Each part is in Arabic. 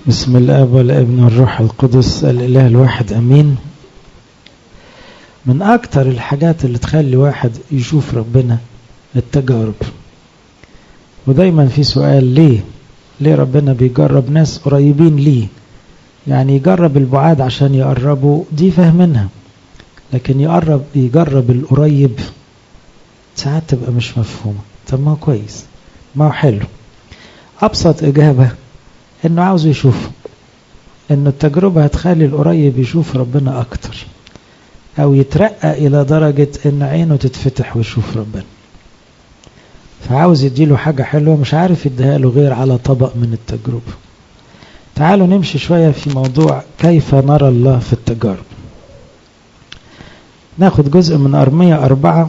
بسم الآب والابن والروح القدس الإله الواحد أمين. من أكتر الحاجات اللي تخلي واحد يشوف ربنا التجارب. ودايما في سؤال ليه ربنا بيجرب ناس قريبين ليه؟ يعني يجرب البعاد عشان يقربوا، دي فاهمينها، لكن يجرب القريب ساعات تبقى مش مفهومة. طب ما هو كويس، ما هو حلو. أبسط إجابة إنه عاوز يشوفه، إنه التجربة هتخلي القريب يشوف ربنا أكتر، أو يترقى إلى درجة إن عينه تتفتح ويشوف ربنا. فعاوز يديله حاجة حلوة مش عارف يديها له غير على طبق من التجربة. تعالوا نمشي شوية في موضوع كيف نرى الله في التجارب. ناخد جزء من أرمية 4.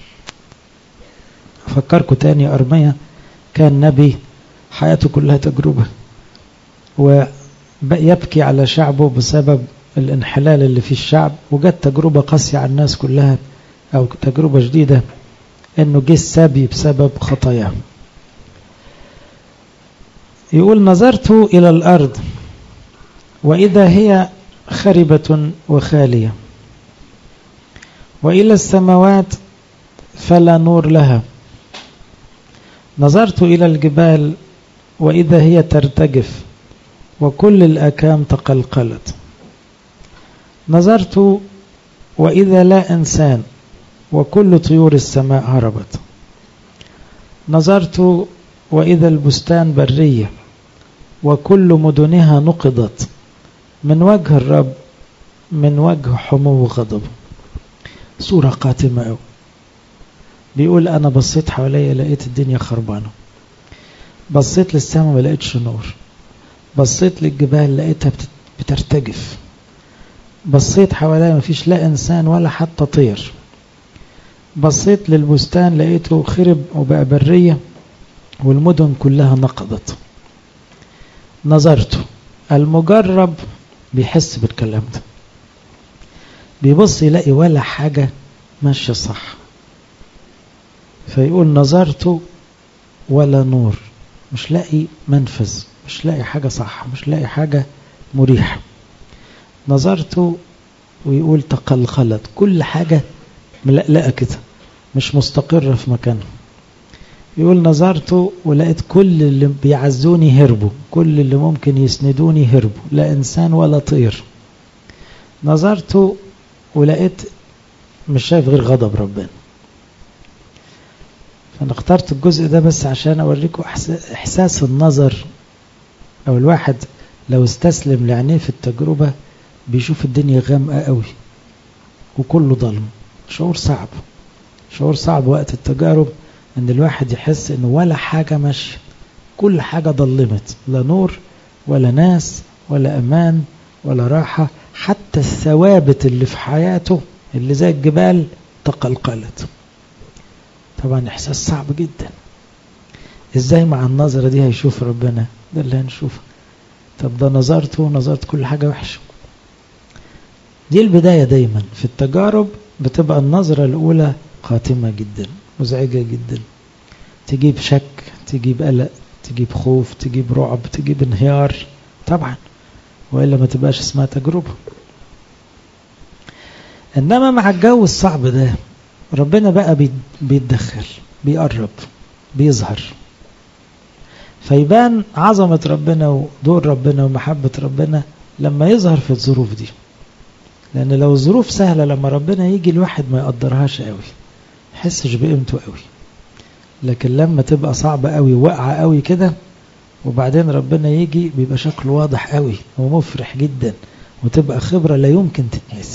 أفكركم تاني، أرمية كان نبي حياته كلها تجربة، ويبكي على شعبه بسبب الانحلال اللي في الشعب، وجت تجربة قاسية على الناس كلها، أو تجربة جديدة إنه جه السبي بسبب خطاياه. يقول: نظرت إلى الأرض وإذا هي خربة وخالية، وإلى السماوات فلا نور لها. نظرت إلى الجبال وإذا هي ترتجف وكل الأكام تقلقلت. نظرت وإذا لا إنسان وكل طيور السماء هربت. نظرت وإذا البستان برية وكل مدنها نقضت من وجه الرب، من وجه حمو غضب. صورة قاتمة أوي. بيقول: أنا بصيت حواليا لقيت الدنيا خربانة، بصيت للسماء ما لقيتش نور، بصيت للجبال لقيتها بترتجف، بصيت حواليا ما فيش لا إنسان ولا حتى طير، بصيت للبستان لقيته خرب وبقى برية والمدن كلها نقضت. نظرت. المجرب بيحس بالكلام ده، بيبص يلاقي ولا حاجة ماشية صح، فيقول: نظرت ولا نور، مش لاقي منفذ، مش لاقي حاجة صح، مش لاقي حاجة مريحة. نظرت ويقول: تقلقلت، كل حاجة ملقلقة كده، مش مستقرة في مكانها. يقول: نظرت ولقيت كل اللي بيعزوني هربوا، كل اللي ممكن يسندوني هربوا، لا إنسان ولا طير. نظرت ولقيت مش شايف غير غضب ربنا. فأنا اخترت الجزء ده بس عشان أوريكم إحساس النظر، أو الواحد لو استسلم لعينيه في التجربة بيشوف الدنيا غامقة قوي وكله ظلم. شعور صعب وقت التجارب، ان الواحد يحس ان ولا حاجة ماشية، كل حاجة ظلمت، لا نور ولا ناس ولا امان ولا راحة، حتى الثوابت اللي في حياته اللي زي الجبال تقلقلت. طبعا احساس صعب جدا. ازاي مع النظرة دي هيشوف ربنا؟ ده اللي هنشوفه. طب ده نظرت كل حاجة وحشة. دي البداية. دايما في التجارب بتبقى النظرة الأولى قاتمة جدا، مزعجة جدا، تجيب شك، تجيب قلق، تجيب خوف، تجيب رعب، تجيب انهيار طبعا، وإلا ما تبقاش اسمها تجربة. إنما مع الجو الصعب ده ربنا بقى بيتدخل، بيقرب، بيظهر، فيبان عظمة ربنا ودور ربنا ومحبة ربنا لما يظهر في الظروف دي. لأن لو الظروف سهلة لما ربنا يجي الواحد ما يقدرهاش قوي، يحسش بقيمته قوي. لكن لما تبقى صعبة قوي وقعة قوي كده وبعدين ربنا يجي بيبقى شكله واضح قوي ومفرح جدا، وتبقى خبرة لا يمكن تتنسي.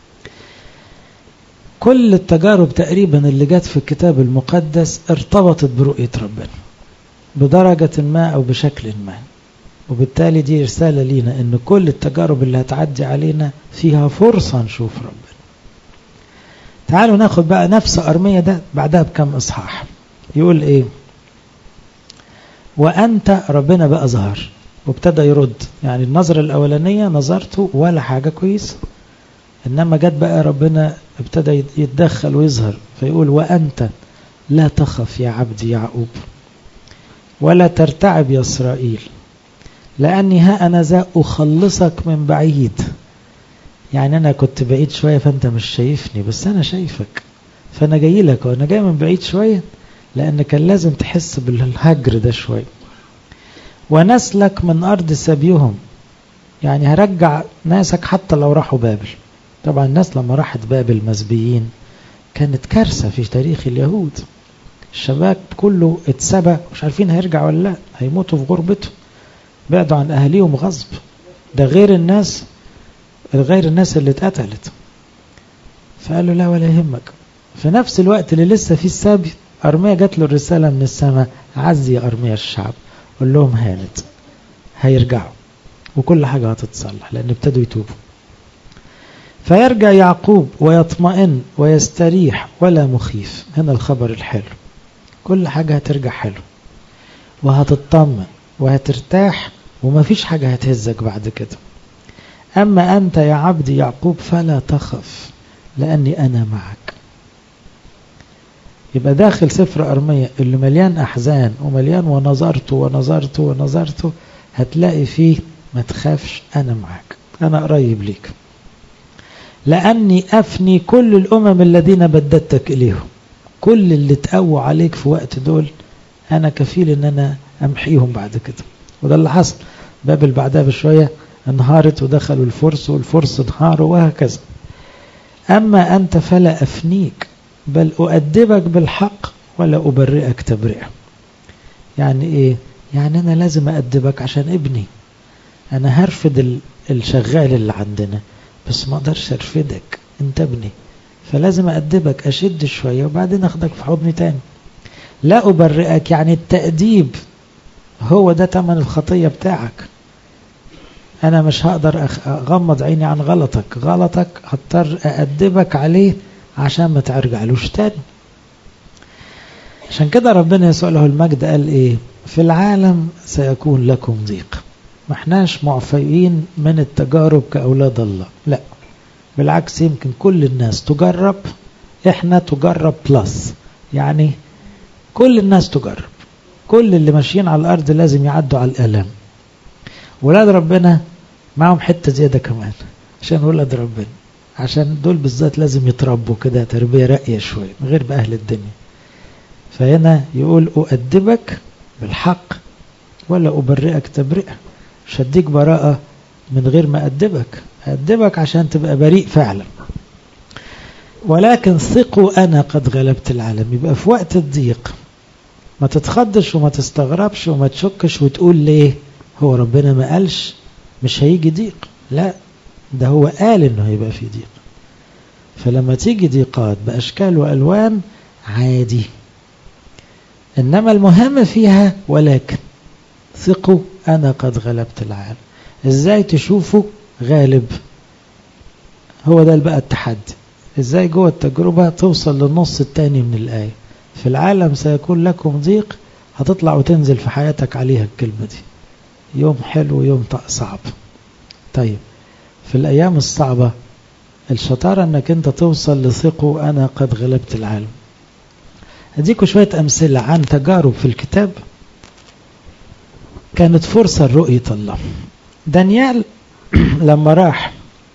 كل التجارب تقريبا اللي جت في الكتاب المقدس ارتبطت برؤية ربنا بدرجة ما أو بشكل ما، وبالتالي دي رسالة لينا ان كل التجارب اللي هتعدي علينا فيها فرصة نشوف ربنا. تعالوا ناخد بقى نفس أرمية ده بعدها بكم إصحاح. يقول ايه؟ وأنت ربنا بقى ظهر وابتدى يرد. يعني النظرة الأولانية نظرته ولا حاجة كويس، إنما جت بقى ربنا ابتدى يتدخل ويظهر. فيقول: وأنت لا تخف يا عبدي يعقوب ولا ترتعب يا إسرائيل، لأني ها أنا ذا أخلصك من بعيد. يعني أنا كنت بعيد شوية فأنت مش شايفني، بس أنا شايفك، فأنا جاي لك وأنا جاي من بعيد شوية، لأن كان لازم تحس بالهجر ده شوية. ونسلك من أرض سبيهم، يعني هرجع ناسك حتى لو راحوا بابل. طبعا الناس لما راحت بابل مسبيين كانت كارثة في تاريخ اليهود. الشباب كله اتسبى، مش عارفين هيرجع ولا لا، هيموتوا في غربته، بعدوا عن أهليهم غصب. ده غير الناس اللي اتقتلت. فقالوا لا ولا يهمك. في نفس الوقت اللي لسه فيه السبي، أرميا جات له الرسالة من السماء: عزي أرميا الشعب، قول لهم هانت، هيرجعوا وكل حاجة هتتصلح، لأن ابتدوا يتوبوا. فيرجع يعقوب ويطمئن ويستريح ولا مخيف. هنا الخبر الحلو، كل حاجة هترجع حلو وهتطمن وهترتاح، ومفيش حاجة هتهزك بعد كده. أما أنت يا عبدي يعقوب فلا تخف، لأني أنا معك. يبقى داخل سفر أرميا اللي مليان أحزان ومليان ونظرته هتلاقي فيه ما تخافش، أنا معك، أنا قريب ليك. لأني أفني كل الأمم الذين بددتك إليهم. كل اللي تقوى عليك في وقت دول أنا كفيل إن أنا أمحيهم بعد كده. وده اللي حصل. بابل بعدها بشوية انهارت ودخلوا الفرس، والفرس انهاروا، وهكذا. أما أنت فلا أفنيك، بل أؤدبك بالحق ولا أبرئك تبرئة. يعني إيه؟ يعني أنا لازم أؤدبك عشان ابني. أنا هرفد الشغال اللي عندنا، بس ما أقدرش أرفدك، أنت ابني، فلازم أؤدبك، أشد شوية وبعدين أخدك في حضني تاني. لا أبرئك، يعني التأديب هو ده تمن الخطية بتاعك. أنا مش هقدر أغمض عيني عن غلطك هضطر أأدبك عليه عشان ما ترجعلوش تاني. عشان كده ربنا يسوع له المجد قال إيه؟ في العالم سيكون لكم ضيق. ما احناش معفيين من التجارب كأولاد الله، لا بالعكس، يمكن كل الناس تجرب، احنا تجرب بلس، يعني كل الناس تجرب، كل اللي ماشيين على الأرض لازم يعدوا على الألم. ولاد ربنا معهم حتة زيادة كمان عشان ولاد ربنا، عشان دول بالذات لازم يتربوا كده تربية رأية شوية غير بأهل الدنيا. فهنا يقول أؤدبك بالحق ولا أبرئك تبرئة. مش هديك براءة من غير ما أدبك عشان تبقى بريء فعلا. ولكن ثقوا أنا قد غلبت العالم. يبقى في وقت الضيق ما تتخدش وما تستغربش وما تشكش وتقول ليه هو ربنا ما قالش مش هيجي ضيق. لا، ده هو قال انه هيبقى في ضيق. فلما تيجي ضيقات بأشكال وألوان عادي، إنما المهم فيها ولكن ثقوا أنا قد غلبت العالم. إزاي تشوفوا غالب؟ هو ده بقى التحدي. إزاي جوه التجربة توصل للنص التاني من الآية؟ في العالم سيكون لكم ضيق، هتطلع وتنزل في حياتك عليها الكلمة دي، يوم حلو ويوم صعب. طيب في الأيام الصعبة الشطارة أنك أنت توصل لثقوا أنا قد غلبت العالم. أديكوا شوية أمثلة عن تجارب في الكتاب كانت فرصة لرؤية الله. دانيال لما راح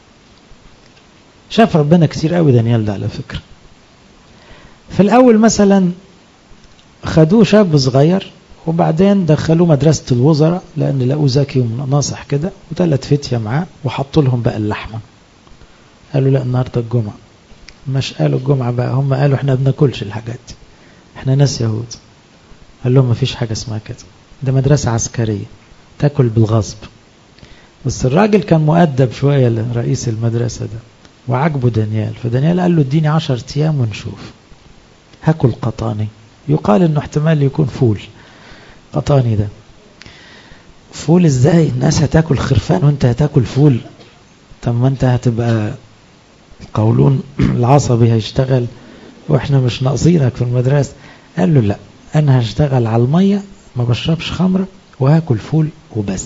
شاف ربنا كتير قوي. دانيال ده على فكرة في الأول مثلا خدوه شاب صغير وبعدين دخلوه مدرسة الوزراء لأن لقوه ذكي وناصح كده، وثلاث فتية معاه وحطوا لهم بقى اللحمة. قالوا لا النهاردة الجمعة. مش قالوا الجمعة بقى، هم قالوا احنا بناكلش الحاجات دي، احنا ناس يهود. قال لهم مفيش حاجة اسمها كده، ده مدرسة عسكرية تاكل بالغصب. بس الراجل كان مؤدب شوية لرئيس المدرسة ده وعجبه دانيال، فدانيال قال له اديني 10 أيام ونشوف. هاكل قطاني، يقال انه احتمال يكون فول. قطاني ده فول ازاي؟ الناس هتاكل خرفان وانت هتاكل فول؟ طب ما انت هتبقى القولون العصبي هيشتغل واحنا مش ناقصينك في المدرسة. قال له لا، انا هشتغل على المية، ما بشربش خمرة وهاكل فول وبس،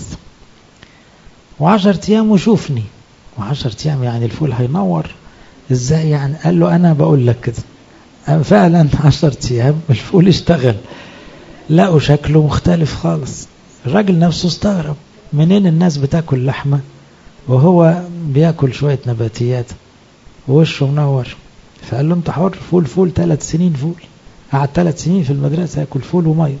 و10 أيام وشوفني. و10 أيام يعني الفول هينور ازاي يعني؟ قال له انا بقول لك كده. فعلا 10 أيام الفول اشتغل، لقوا شكله مختلف خالص. الراجل نفسه استغرب، منين الناس بتاكل لحمة وهو بياكل شوية نباتيات ووشه منور؟ فقال له انت حر، فول 3 سنين فول، قعد 3 سنين في المدرسة ياكل فول ومية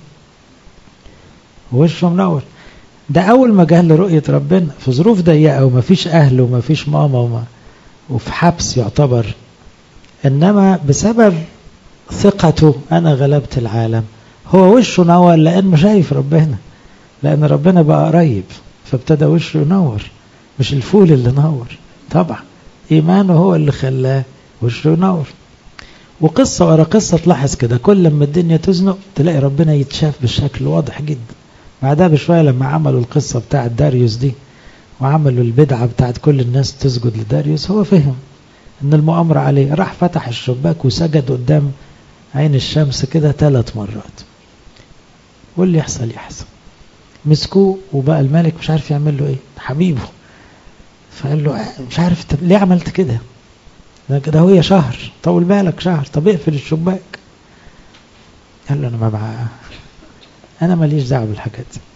ووشه منور. ده أول ما جه لرؤية ربنا في ظروف ضيقة ومفيش أهل ومفيش ماما وفي حبس يعتبر، إنما بسبب ثقته أنا غلبت العالم، هو وشه نور لأنه شايف ربنا، لأن ربنا بقى قريب فابتدى وشه ينور، مش الفول اللي نور طبعا، إيمانه هو اللي خلاه وشه ينور. وقصة ورا قصة تلاحظ كده، كل لما الدنيا تزنق تلاقي ربنا يتشاف بالشكل واضح جدا. بعدها بشوية لما عملوا القصة بتاعت داريوس دي وعملوا البدعة بتاعت كل الناس تسجد لداريوس، هو فهم ان المؤامرة عليه، راح فتح الشباك وسجد قدام عين الشمس كده 3 مرات، واللي يحصل يحصل. مسكوه وبقى الملك مش عارف يعمل له ايه، حبيبه، فقال له مش عارف طب ليه عملت كده، ده هو شهر، طول بالك شهر، طب اقفل الشباك. قال له انا ماليش دعوه بالحاجات دي.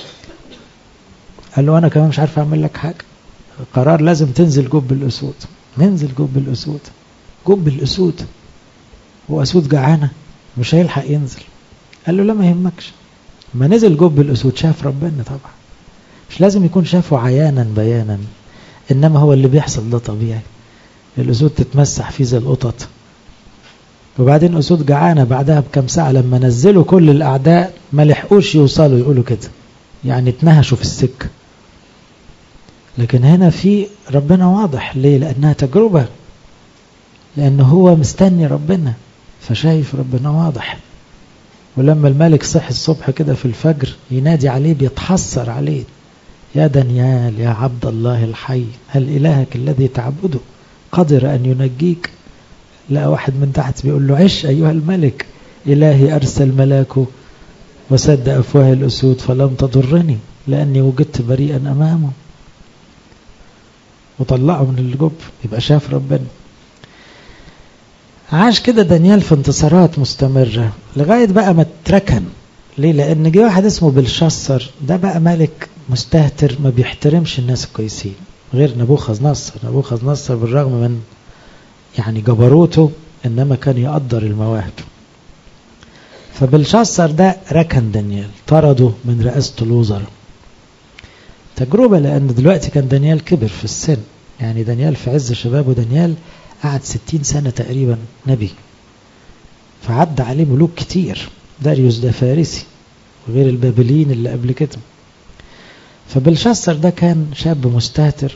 قال له انا كمان مش عارف اعمل لك حاجه، قرار لازم تنزل جب الاسود. ننزل جب الاسود، جب الاسود واسود جعانه مش هيلحق ينزل. قال له لا ما يهمكش. ما نزل جب الاسود شاف ربنا طبعا، مش لازم يكون شافه عيانا بيانا، انما هو اللي بيحصل ده طبيعي. الاسود تتمسح فيه زي القطط. وبعدين اسود جعانه بعدها بكم ساعه لما نزلوا كل الاعداء ما لحقوش يوصلوا، يقولوا كده يعني اتنهشوا في السكه. لكن هنا في ربنا واضح ليه؟ لانها تجربه، لانه هو مستني ربنا فشايف ربنا واضح. ولما الملك صحي الصبح كده في الفجر ينادي عليه، بيتحسر عليه، يا دانيال يا عبد الله الحي، هل إلهك الذي تعبده قدر أن ينجيك؟ لقى واحد من تحت بيقول له عش أيها الملك، إلهي أرسل ملاكه وسد أفواه الأسود فلم تضرني لأني وجدت بريئا أمامه، وطلعه من الجب. يبقى شاف ربنا. عاش كده دانيال في انتصارات مستمرة لغاية بقى ما اتركن. ليه؟ لأن جه واحد اسمه بلشاصر، ده بقى ملك مستهتر ما بيحترمش الناس الكويسين، غير نبوخذ نصر بالرغم من يعني جبروته إنما كان يقدر المواهب. فبلشاصر ده ركن دانيال، طرده من رئاسة الوزراء. تجربة، لأن دلوقتي كان دانيال كبر في السن، يعني دانيال في عز شبابه، دانيال قعد 60 سنة تقريبا نبي، فعد عليه ملوك كتير. داريوس ده فارسي وغير البابليين اللي قبل كده. فبلشاصر ده كان شاب مستهتر.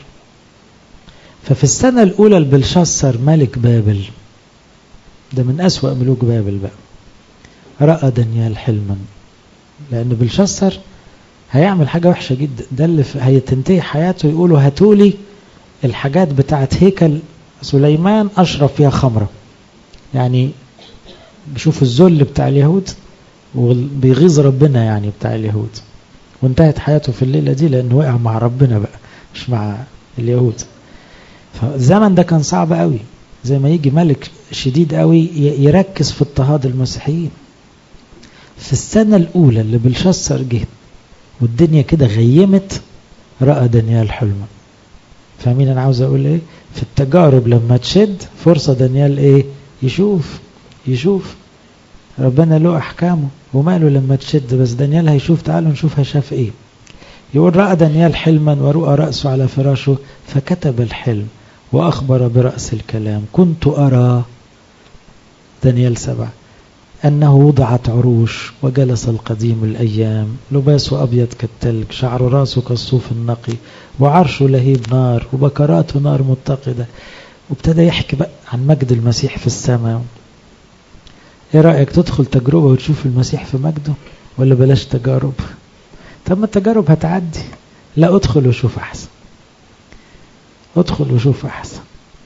ففي السنة الأولى لبلشاصر ملك بابل، ده من أسوأ ملوك بابل بقى، رأى دانيال حلما، لأن بلشاصر هيعمل حاجة وحشة جدا، ده اللي هيتنتهي حياته. يقولوا هاتولي الحاجات بتاعت هيكل سليمان أشرب فيها خمرة، يعني بيشوف الذل بتاع اليهود وبيغيظ ربنا يعني بتاع اليهود. وانتهت حياته في الليلة دي لأنه وقع مع ربنا بقى مش مع اليهود. فالزمن ده كان صعب قوي، زي ما يجي ملك شديد قوي يركز في اضطهاد المسيحيين. في السنة الأولى اللي بلشاصر جه والدنيا كده غيمت، رأى دانيال حلما. فاهمين أنا عاوز أقول إيه؟ في التجارب لما تشد فرصة دانيال إيه؟ يشوف ربنا له أحكامه وماله لما تشد. بس دانيال هيشوف، تعالوا نشوف هيشاف إيه. يقول رأى دانيال حلما ورؤى رأسه على فراشه فكتب الحلم وأخبر برأس الكلام. كنت أرى دانيال 7 أنه وضعت عروش وجلس القديم الأيام، لباسه أبيض كالتلج، شعر راسه كالصوف النقي، وعرشه لهيب نار وبكراته نار متقدة. وابتدى يحكي بقى عن مجد المسيح في السماء. ايه رأيك تدخل تجربة وتشوف المسيح في مجده، ولا بلاش تجارب؟ طب ما التجارب هتعدي. لا، ادخل وشوف أحسن، ادخل وشوف أحسن،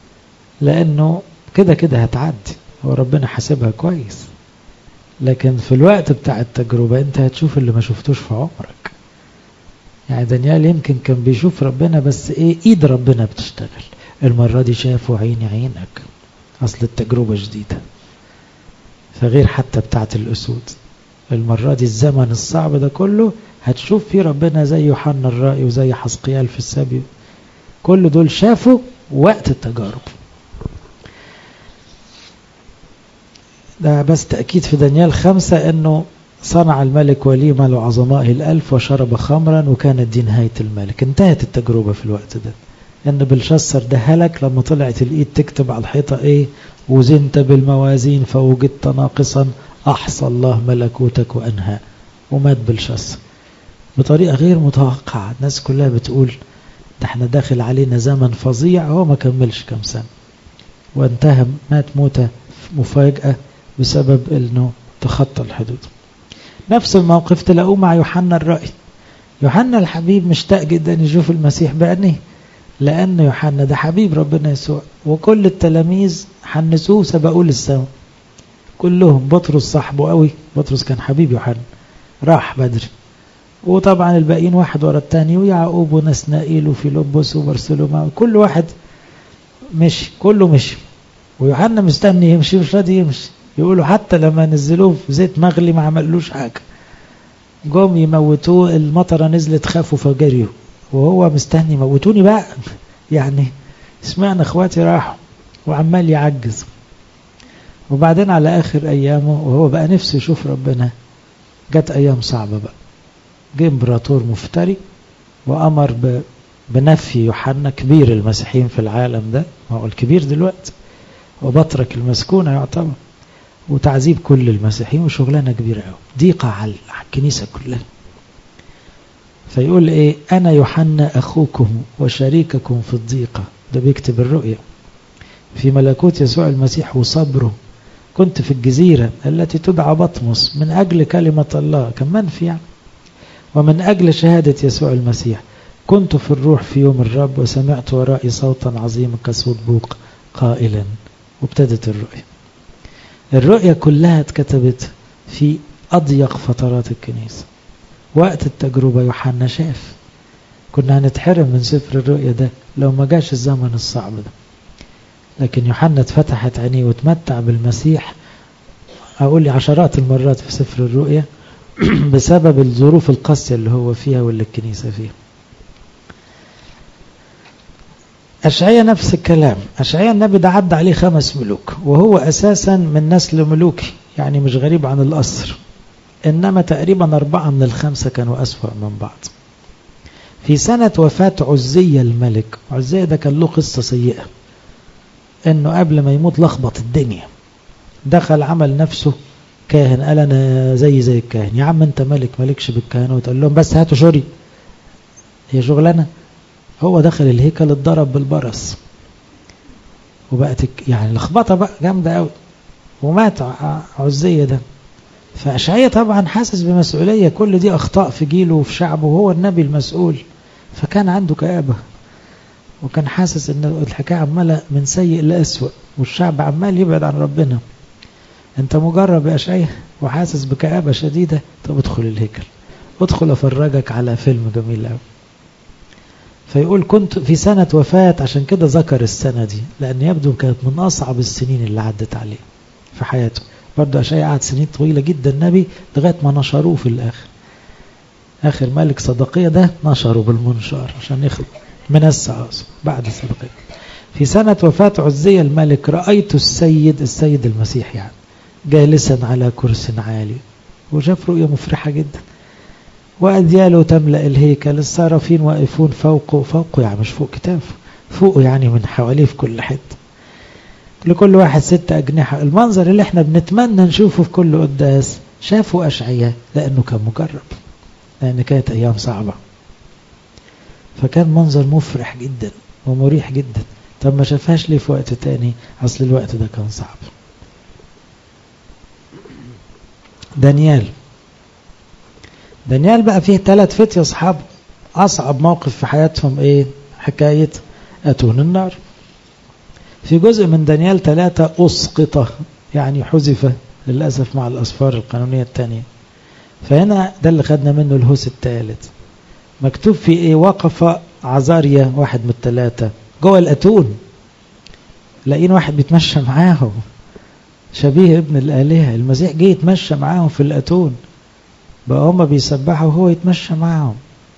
لأنه كده كده هتعدي، هو ربنا حاسبها كويس. لكن في الوقت بتاع التجربة انت هتشوف اللي ما شفتوش في عمرك. يعني دانيال يمكن كان بيشوف ربنا بس ايه، ايد ربنا بتشتغل. المرة دي شافوا عينك، اصل التجربة جديدة، فغير حتى بتاعت الأسود. المرة دي الزمن الصعب ده كله هتشوف فيه ربنا زي يوحنا الرائي وزي حزقيال في السبي. كل دول شافوا وقت التجارب. ده بس تأكيد في دانيال 5 أنه صنع الملك وليمة لعظمائه 1000 وشرب خمرا وكانت دي نهاية الملك. انتهت التجربة في الوقت ده. أن بلشسر ده هلك لما طلعت الإيد تكتب على الحيطة إيه؟ وزنت بالموازين فوجدت ناقصا أحصى الله ملكوتك وأنهى. ومات بلشسر بطريقة غير متوقعة. الناس كلها بتقول ده احنا داخل علينا زمن فظيع. هو ما كملش كم سنة وانتهى، مات موتة مفاجأة بسبب أنه تخطى الحدود. نفس الموقف تلاقوه مع يوحنا الرائي. يوحنا الحبيب مشتاق جدا يشوف المسيح بعينيه، لأن يوحنا ده حبيب ربنا يسوع، وكل التلاميذ حنسوه سبقوه للسماء كلهم. بطرس صاحبه قوي، بطرس كان حبيب يوحنا، راح بدري. وطبعا الباقيين واحد ورا التاني، ويعقوب ونسنائيل وفيلبس وبرسلوما، كل واحد مشي، كله مشي، ويوحنا مستني يمشي مش راضي يمشي. يقولوا حتى لما نزلوه في زيت مغلي ما عملوش حاجة. جم يموتوه، المطرة نزلت خافوا فجريوا، وهو مستني موتوني بقى يعني اسمعنا اخواتي راحوا، وعمال يعجز. وبعدين على آخر أيامه وهو بقى نفسه يشوف ربنا، جت أيام صعبة بقى. جه امبراطور مفتري وأمر بنفي يوحنا كبير المسيحيين في العالم ده، هو الكبير دلوقتي، وبطرك المسكونة يعتبر، وتعذيب كل المسيحيين، وشغلانة كبيرة قوي، ضيقة على الكنيسة كلها. فيقول ايه؟ أنا يوحنا أخوكم وشريككم في الضيقة. ده بيكتب الرؤية في ملكوت يسوع المسيح وصبره. كنت في الجزيرة التي تدعى بطمس من أجل كلمة الله، كان منفي يعني، ومن أجل شهادة يسوع المسيح. كنت في الروح في يوم الرب وسمعت ورائي صوتا عظيما كصوت بوق قائلا. وابتدت الرؤية. الرؤية كلها اتكتبت في أضيق فترات الكنيسة. وقت التجربة يوحنا شاف. كنا هنتحرم من سفر الرؤية ده لو ما جاش الزمن الصعب ده، لكن يوحنا اتفتحت عينيه وتمتع بالمسيح أقول عشرات المرات في سفر الرؤية بسبب الظروف القاسية اللي هو فيها واللي الكنيسة فيها. أشعياء نفس الكلام. أشعياء النبي ده عدى عليه 5 ملوك، وهو أساسا من نسل ملوكي، يعني مش غريب عن الأصر، إنما تقريبا 4 من ال5 كانوا أسوأ من بعض. في سنة وفاة عزية الملك، عزية ده كان له قصة سيئة، إنه قبل ما يموت لخبط الدنيا، دخل عمل نفسه كاهن، قال أنا زي الكاهن. يا عم أنت ملك، ملكش بالكهنة، وتقول لهم بس هاتوا شوري، هي شغلانة. هو دخل الهيكل اتضرب بالبرص، وبقت يعني لخبطة بقى جامدة قوي، ومات عزية ده. فأشعياء طبعا حاسس بمسؤولية، كل دي أخطاء في جيله وفي شعبه، وهو النبي المسؤول، فكان عنده كآبة، وكان حاسس ان الحكاية عمالة من سيء لأسوأ، والشعب عمال يبعد عن ربنا. انت مجرب يا أشعياء وحاسس بكآبة شديدة، طب ادخل الهيكل، ادخل افرجك على فيلم جميل قوي. فيقول كنت في سنة وفاة، عشان كده ذكر السنة دي، لأن يبدو كانت من أصعب السنين اللي عدت عليه في حياته. برضه أشعياء قعد سنين طويلة جدا النبي، لغاية ما نشروه في الآخر. آخر ملك صدقية ده نشره بالمنشار عشان يخلق من السعاص بعد صدقية. في سنة وفاة عزية الملك رأيت السيد المسيح يعني جالسا على كرسي عالي، وشاف رؤية مفرحة جدا. وأدياله تملأ الهيكل، الصارفين واقفون فوقه يعني مش فوق كتافه، فوقه يعني من حواليه في كل حته، لكل واحد 6 أجنحة. المنظر اللي احنا بنتمنى نشوفه في كل قداس شافه أشعياء، لأنه كان مجرب، لأن كانت أيام صعبة، فكان منظر مفرح جدا ومريح جدا. طب ما شافهاش ليه في وقت تاني؟ أصل الوقت ده كان صعب. دانيال بقى فيه 3 فتية أصحاب، أصعب موقف في حياتهم إيه؟ حكاية أتون النار. في جزء من دانيال 3 أسقط، يعني حذف للأسف مع الأسفار القانونية الثانية. فهنا ده اللي خدنا منه الهوس الثالث. مكتوب في إيه؟ وقف عزاريا، واحد من ال3 جوه الأتون، لاقين واحد بيتمشى معاهم شبيه ابن الآلهة. المسيح جه يتمشى معاهم في الأتون، بقى هم بيسبحوا وهو يتمشى معهم.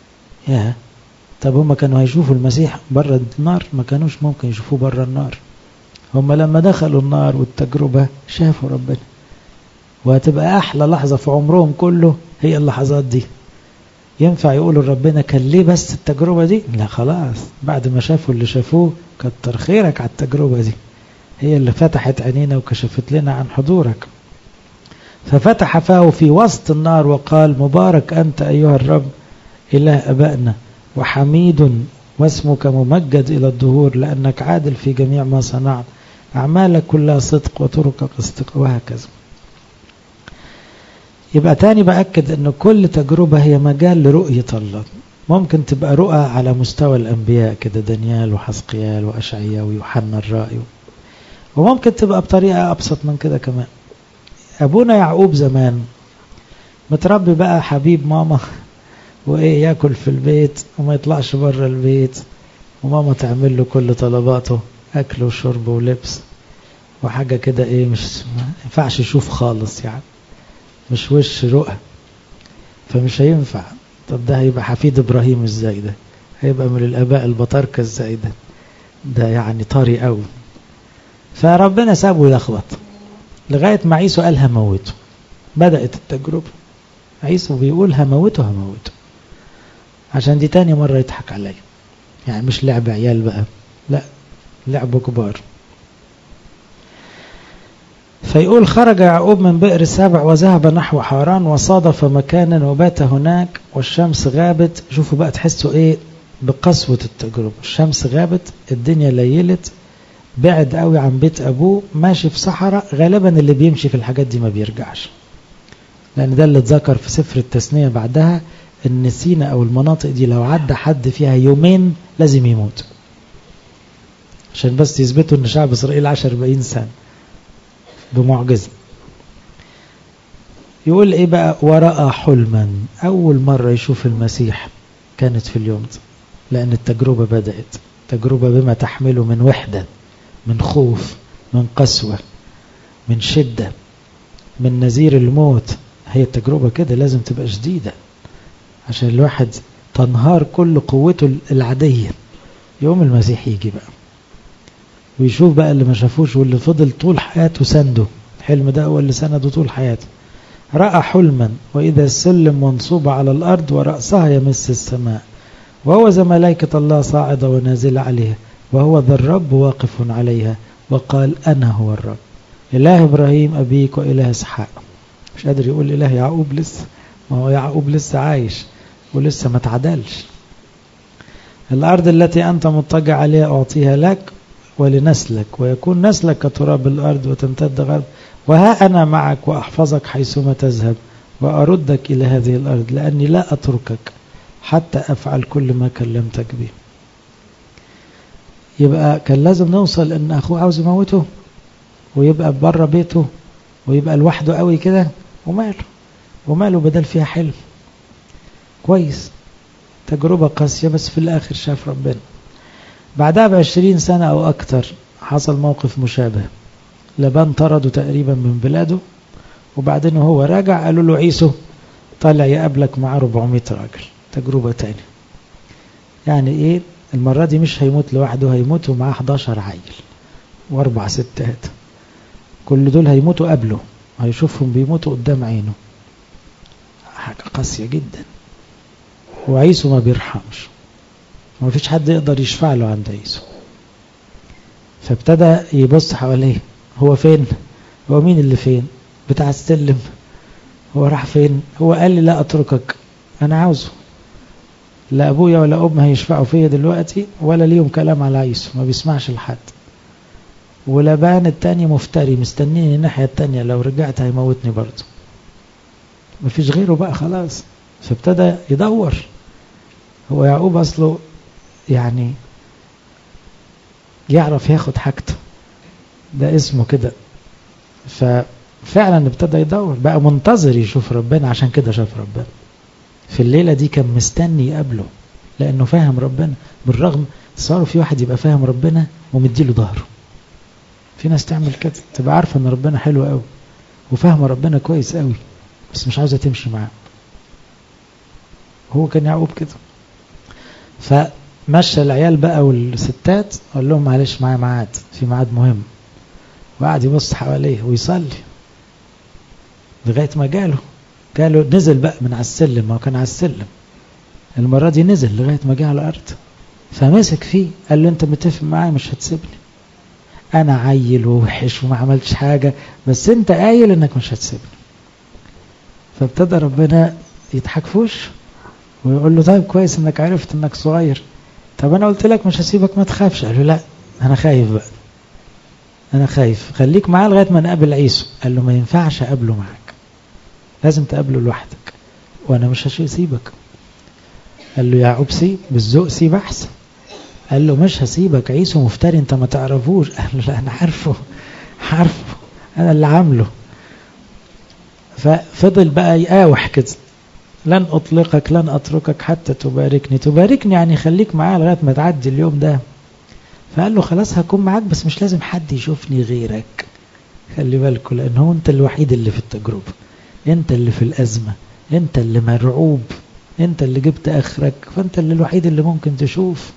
طب هم كانوا هيشوفوا المسيح بره النار؟ ما كانوش ممكن يشوفوه بره النار. هم لما دخلوا النار والتجربة شافوا ربنا، وهتبقى أحلى لحظة في عمرهم كله هي اللحظات دي. ينفع يقولوا ربنا كان ليه بس التجربة دي؟ لا خلاص، بعد ما شافوا اللي شافوه كتر خيرك على التجربة دي، هي اللي فتحت عينينا وكشفت لنا عن حضورك. ففتح فاه في وسط النار وقال مبارك أنت أيها الرب إله أبائنا وحميد واسمك ممجد إلى الدهور، لأنك عادل في جميع ما صنعت، أعمالك كلها صدق وطرقك صدق، وهكذا. يبقى تاني بأكد أن كل تجربة هي مجال لرؤية الله. ممكن تبقى رؤى على مستوى الأنبياء كده، دانيال وحزقيال وأشعياء ويوحنا الرائي، وممكن تبقى بطريقة أبسط من كده كمان. أبونا يعقوب زمان متربي بقى حبيب ماما، وإيه يأكل في البيت وما يطلعش بره البيت، وماما تعمل له كل طلباته، أكل وشرب ولبس وحاجة كده، إيه مش ينفعش يشوف خالص يعني، مش وش رؤى، فمش هينفع. طب ده هيبقى حفيد إبراهيم ازاي؟ ده هيبقى من الآباء البطاركة ازاي؟ ده يعني طري قوي. فربنا سابه يلخبط لغاية ما عيسو قال هموته. بدأت التجربة، عيسو بيقول هموته، عشان دي تاني مرة يضحك عليا، يعني مش لعب عيال بقى، لا لعب كبار. فيقول خرج يعقوب من بئر سبع وذهب نحو حاران وصادف مكانا وبات هناك والشمس غابت. شوفوا بقى تحسوا ايه بقسوة التجربة. الشمس غابت، الدنيا ليلت، بعد قوي عن بيت ابوه، ماشي في صحراء. غالبا اللي بيمشي في الحاجات دي ما بيرجعش، لان ده اللي اتذكر في سفر التثنية بعدها، ان سينا او المناطق دي لو عدى حد فيها يومين لازم يموت، عشان بس يثبتوا ان شعب اسرائيل 40 سنة بمعجزة. يقول ايه بقى؟ ورأى حلما. اول مرة يشوف المسيح كانت في اليوم ده، لان التجربة بدأت، تجربة بما تحمله من وحدة، من خوف، من قسوة، من شدة، من نذير الموت. هي التجربة كده لازم تبقى شديدة عشان الواحد تنهار كل قوته العادية. يوم المسيح يجي بقى ويشوف بقى اللي ما شافوش، واللي فضل طول حياته سنده. الحلم ده هو اللي سنده طول حياته. رأى حلما وإذا السلم منصوبة على الأرض ورأسها يمس السماء، وهو ذا ملائكة الله صاعدة ونازلة عليها، وهو ذا الرب واقف عليها، وقال أنا هو الرب إله إبراهيم أبيك وإله إسحاق. مش قادر يقول إله يعقوب لسه، ما هو يعقوب لسه عايش ولسه ما تعدلش. الأرض التي أنت مضطجع عليها أعطيها لك ولنسلك، ويكون نسلك كتراب الأرض وتمتد غرب، وها أنا معك وأحفظك حيثما تذهب وأردك إلى هذه الأرض، لأني لا أتركك حتى أفعل كل ما كلمتك به. يبقى كان لازم نوصل إن أخوه عاوز يموته ويبقى بره بيته ويبقى لوحده قوي كده، وماله بدل فيها حلم كويس. تجربة قاسية بس في الآخر شاف ربنا. بعدها ب20 سنة أو أكتر حصل موقف مشابه. لبان طرده تقريبا من بلاده، وبعدين هو راجع قالوا له عيسو طالع يقابلك مع 400 راجل. تجربة تاني. يعني إيه؟ المرة دي مش هيموت لوحده، هيموت ومعاه 11 عيل و4 ستات، كل دول هيموتوا قبله، هيشوفهم بيموتوا قدام عينه. حاجة قاسية جدا. وعيسو ما بيرحمش، ما فيش حد يقدر يشفع له عند عيسو. فابتدى يبص حواليه، هو فين؟ هو مين اللي فين؟ بتاع السلم هو راح فين؟ هو قال لي لا أتركك، أنا عاوزه. لا أبويا ولا أمي هيشفعوا فيا دلوقتي، ولا ليهم كلام على عيسو، ما بيسمعش لحد. ولبان التاني مفتري مستنيني الناحية التانية، لو رجعت هيموتني برضه، ما فيش غيره بقى خلاص. فابتدى يدور. هو يعقوب أصله يعني يعرف ياخد حاجته، ده اسمه كده. ففعلا ابتدى يدور بقى، منتظر يشوف ربنا. عشان كده شاف ربنا في الليلة دي، كان مستني يقابله لأنه فاهم ربنا. بالرغم صاروا في واحد يبقى فاهم ربنا ومديله ظهره. في ناس تعمل كده، تبقى عارفة ان ربنا حلو قوي وفاهمة ربنا كويس قوي، بس مش عاوزة تمشي معاه. هو كان يعقوب كده. فمشى العيال بقى والستات، قال لهم معلش معايا ميعاد، في ميعاد مهم، وقعد يبص حواليه ويصلي لغاية ما جاله نزل بقى من على السلم، ما كان على السلم، المرة دي نزل لغاية ما جه على الأرض، فمسك فيه قال له انت متفق معايا مش هتسيبني، انا عيل ووحش وما عملتش حاجة، بس انت قايل انك مش هتسيبني. فابتدى ربنا يضحك في وشه ويقول له طيب كويس انك عرفت انك صغير، طب انا قلت لك مش هسيبك ما تخافش. قال له لا انا خايف بقى، انا خايف، خليك معاه لغاية ما نقابل عيسو. قال له ما ينفعش اقابله معاك، لازم تقابله لوحدك وانا مش هسيبك. قال له يعقوب سيب بالذوق، سيب احسن. قال له مش هسيبك، عيسو مفتري انت ما تعرفوش. قال له لا انا عارفه انا اللي عامله. ففضل بقى يقاوح كده، لن اطلقك لن اتركك حتى تباركني يعني خليك معايا لغايه ما تعدي اليوم ده. فقال له خلاص هكون معاك بس مش لازم حد يشوفني غيرك، خلي بالكوا، لان هو انت الوحيد اللي في التجربه، انت اللي في الازمه، انت اللي مرعوب، انت اللي جبت اخرك، فانت اللي الوحيد اللي ممكن تشوف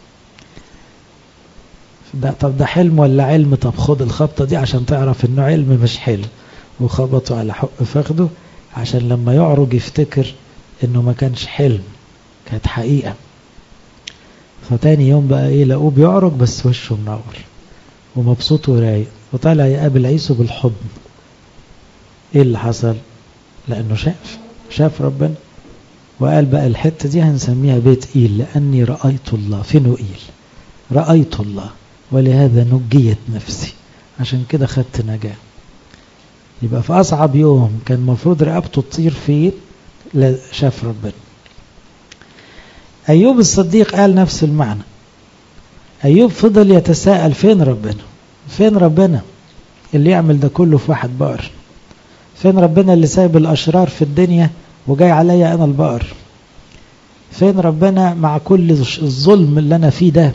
ده. طب ده حلم ولا علم؟ طب خد الخبطة دي عشان تعرف انه علم مش حلم. وخبطوا على حق فخده عشان لما يعرج يفتكر انه ما كانش حلم، كانت حقيقة. فتاني يوم بقى ايه، لقوه بيعرج بس وشه منور ومبسوط ورايق، وطالع يقابل عيسو بالحضن. ايه اللي حصل؟ لانه شاف ربنا، وقال بقى الحتة دي هنسميها بيت إيل، لأني رأيت الله. فين إيل؟ رأيت الله ولهذا نجيت نفسي، عشان كده خدت نجاة. يبقى في أصعب يوم كان مفروض رقبته تطير فيه، لا شاف ربنا. أيوب الصديق قال نفس المعنى. أيوب فضل يتساءل فين ربنا اللي يعمل ده كله في واحد بقر؟ فين ربنا اللي سايب الأشرار في الدنيا وجاي عليا أنا البقر؟ فين ربنا مع كل الظلم اللي أنا فيه ده؟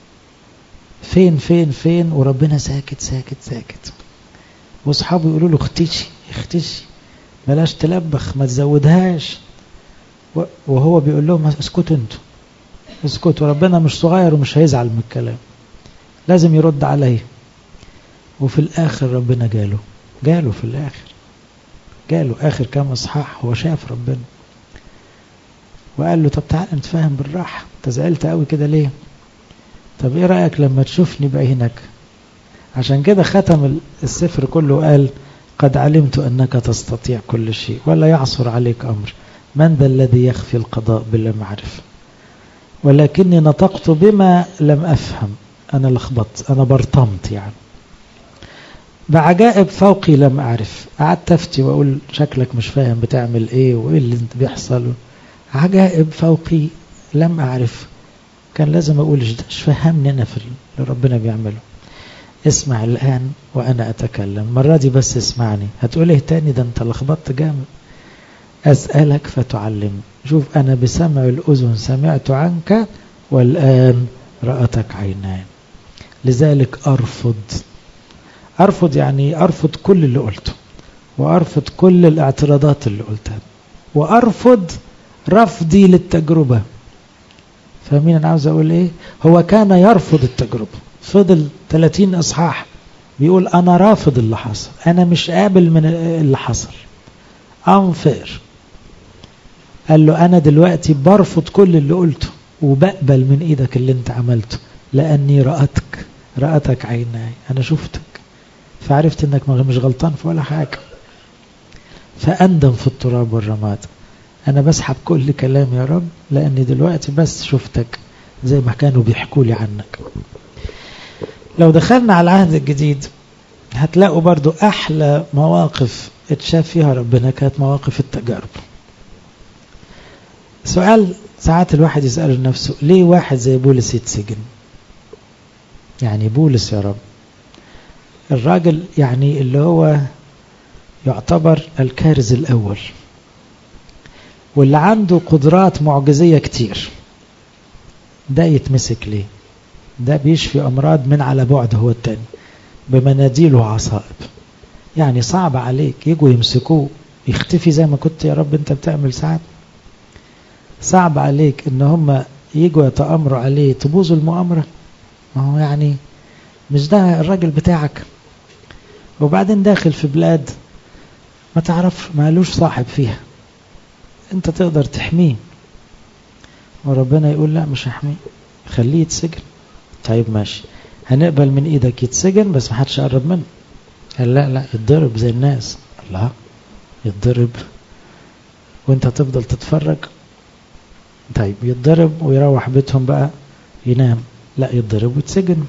فين وربنا ساكت. واصحابه يقولوا له اختشي بلاش تلبخ ما تزودهاش، وهو بيقول لهم اسكتوا انتوا، اسكتوا، ربنا مش صغير ومش هيزعل من الكلام، لازم يرد عليه. وفي الآخر ربنا جاله في الآخر، جاله آخر كام إصحاح هو شاف ربنا وقال له طب تعال نتفاهم بالراحة، انت زعلت قوي كده ليه؟ طب ايه رأيك لما تشوفني بعينك؟ عشان كده ختم السفر كله قال قد علمت أنك تستطيع كل شيء ولا يعصر عليك أمر، من ذا الذي يخفي القضاء بلا معرفة؟ ولكني نطقت بما لم أفهم، أنا لخبطت، أنا برطمت يعني، بعجائب فوقي لم أعرف. قعدت أفتي وأقول شكلك مش فاهم بتعمل إيه وإيه اللي بيحصل، عجائب فوقي لم أعرف. كان لازم أقول إيش فهمني أنا في اللي ربنا بيعمله. اسمع الآن وأنا أتكلم، مرة دي بس اسمعني، هتقول إيه تاني؟ ده أنت لخبطت جامد. أسألك فتعلم، شوف أنا بسمع الأذن سمعت عنك والآن رأتك عيناي، لذلك أرفض يعني أرفض كل اللي قلته، وأرفض كل الاعتراضات اللي قلتها، وأرفض رفضي للتجربة. فاهمين أنا عاوز أقول إيه؟ هو كان يرفض التجربة، فضل 30 إصحاح بيقول أنا رافض اللي حصل، أنا مش قابل من اللي حصل، أنفر. قال له أنا دلوقتي برفض كل اللي قلته وبقبل من إيدك اللي أنت عملته، لأني رأتك عيناي، أنا شفتك فعرفت أنك مش غلطان في ولا حاجة. فأندم في التراب والرماد، أنا بسحب كل كلام يا رب، لأني دلوقتي بس شفتك زي ما كانوا بيحكوا لي عنك. لو دخلنا على العهد الجديد هتلاقوا برضو أحلى مواقف اتشاف فيها ربنا كانت مواقف التجارب. سؤال ساعات الواحد يسأل نفسه، ليه واحد زي بولس يتسجن؟ يعني بولس يا رب، الراجل يعني اللي هو يعتبر الكارز الأول واللي عنده قدرات معجزية كتير، ده يتمسك ليه؟ ده بيشفي أمراض من على بعد، هو التاني بمناديل وعصائب، يعني صعب عليك يجوا يمسكوه يختفي زي ما كنت يا رب انت بتعمل ساعات. صعب عليك ان هم يجوا يتآمروا عليه تبوظوا المؤامرة؟ ما هو يعني مش ده الراجل بتاعك، وبعدين داخل في بلاد ما تعرف مالوش صاحب فيها، انت تقدر تحميه، وربنا يقول لا مش هحميه، خليه يتسجن. طيب ماشي، هنقبل من ايدك يتسجن بس ما حدش يقرب منه. قال لا يتضرب زي الناس. الله، يتضرب وانت تفضل تتفرج؟ طيب يتضرب ويروح بيتهم بقى ينام؟ لا، يتضرب ويتسجن.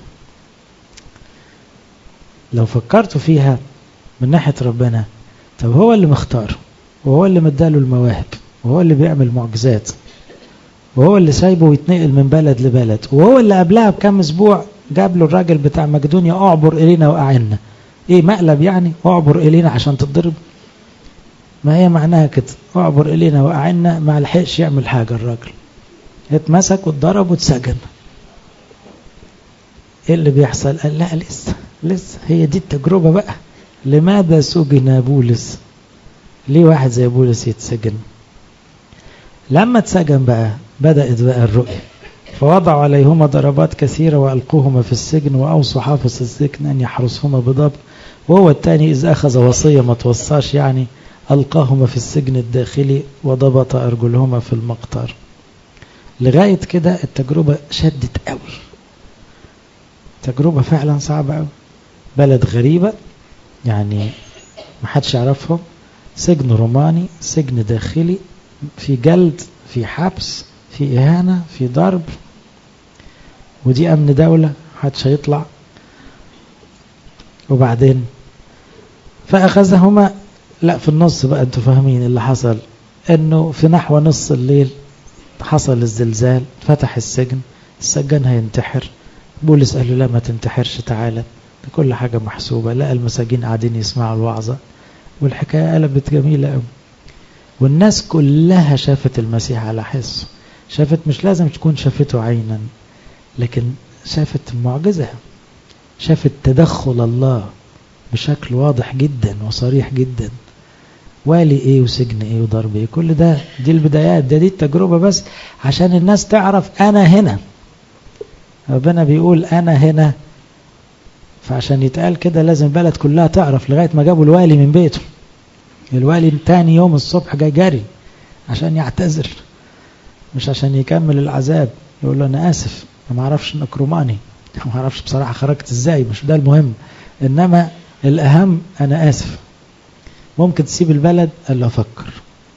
لو فكرتوا فيها من ناحية ربنا، طب هو اللي مختار، وهو اللي مداله المواهب، وهو اللي بيعمل معجزات، وهو اللي سايبه ويتنقل من بلد لبلد، وهو اللي قبلها بكام اسبوع جاب له الراجل بتاع مقدونيا اعبر الينا واعنا. ايه مقلب يعني اعبر الينا عشان تتضرب؟ ما هي معناها كده، اعبر الينا واعنا، ما لحقش يعمل حاجة الراجل، اتمسك واتضرب واتسجن. ايه اللي بيحصل؟ قال لا لسه هي دي التجربة بقى. لماذا سجن بولس؟ ليه واحد زي بولس يتسجن؟ لما اتسجن بقى بدأت بقى الرؤية، فوضعوا عليهما ضربات كثيرة وألقوهما في السجن، وأوصوا حافظ السجن أن يحرسهما بضبط. وهو الثاني إذ أخذ وصية ما توصاش يعني، ألقاهما في السجن الداخلي وضبط أرجلهما في المقطار. لغاية كده التجربة شدت قوي، تجربة فعلا صعبة قوي. بلد غريبة يعني محدش يعرفهم، سجن روماني، سجن داخلي، في جلد، في حبس، في إهانة، في ضرب، ودي أمن دولة محدش هيطلع. وبعدين فأخذهما، لا في النص بقى انتوا فاهمين اللي حصل، انه في نحو نص الليل حصل الزلزال، فتح السجن، السجان هينتحر. بولس قال له لا ما تنتحرش، تعالى، كل حاجة محسوبة. لا، المساجين قاعدين يسمعوا الوعظة، والحكاية قلبت جميلة قوي، والناس كلها شافت المسيح على حسه. شافت، مش لازم تكون شافته عينا، لكن شافت المعجزة، شافت تدخل الله بشكل واضح جدا وصريح جدا. والي ايه وسجن ايه وضرب ايه، كل ده دي البدايات، دي التجربة بس عشان الناس تعرف انا هنا. ربنا بيقول انا هنا، فعشان يتقال كده لازم البلد كلها تعرف، لغاية ما جابوا الوالي من بيته. الوالي تاني يوم الصبح جاي جاري عشان يعتذر، مش عشان يكمل العذاب. يقول له انا اسف، ما اعرفش انك روماني، ما اعرفش بصراحة خرجت ازاي، مش ده المهم، انما الاهم انا اسف، ممكن تسيب البلد؟ قال له افكر،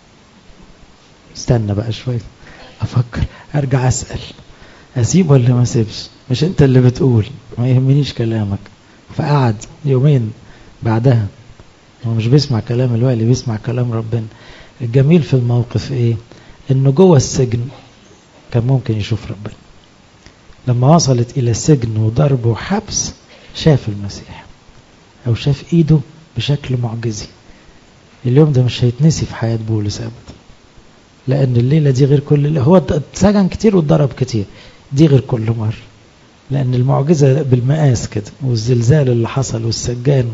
استنى بقى شوية افكر، ارجع اسأل اسيب ولا ما اسيبش، مش انت اللي بتقول، ما يهمنيش كلامك. فقعد يومين بعدها، هو مش بيسمع كلام الوالي، بيسمع كلام ربنا. الجميل في الموقف ايه؟ انه جوه السجن كان ممكن يشوف ربنا. لما وصلت الى السجن وضرب وحبس شاف المسيح، او شاف ايده بشكل معجزي. اليوم ده مش هيتنسي في حياة بولس ابدا، لان الليلة دي غير كل، هو اتسجن كتير واتضرب كتير، دي غير كل مرة، لان المعجزة بالمقاس كده، والزلزال اللي حصل والسجان.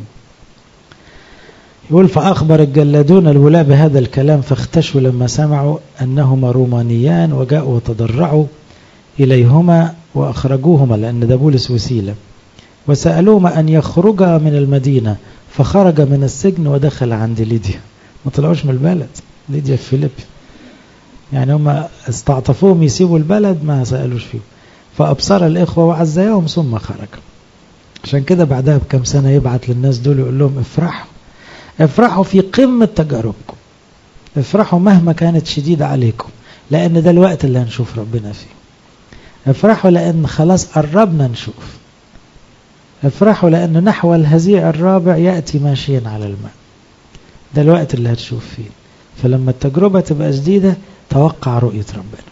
يقول فأخبر الجلادون الولاة بهذا الكلام، فاختشوا لما سمعوا أنهما رومانيان، وجاءوا وتضرعوا إليهما وأخرجوهما، لأن ده بولس وسيلة، وسألوهما أن يخرجا من المدينة، فخرج من السجن ودخل عند ليديا. ما طلعوش من البلد، ليديا في فيليب، يعني هم استعطفوهم يسيبوا البلد، ما سألوش فيه. فأبصر الإخوة وعزيهم ثم خرج. عشان كده بعدها بكم سنة يبعت للناس دول يقول لهم افرحوا في قمة تجاربكم، افرحوا مهما كانت شديدة عليكم، لأن ده الوقت اللي هنشوف ربنا فيه. افرحوا لأن خلاص قربنا نشوف. افرحوا لأن نحو الهزيع الرابع يأتي ماشيا على الماء. ده الوقت اللي هتشوف فيه. فلما التجربة تبقى جديدة توقع رؤية ربنا،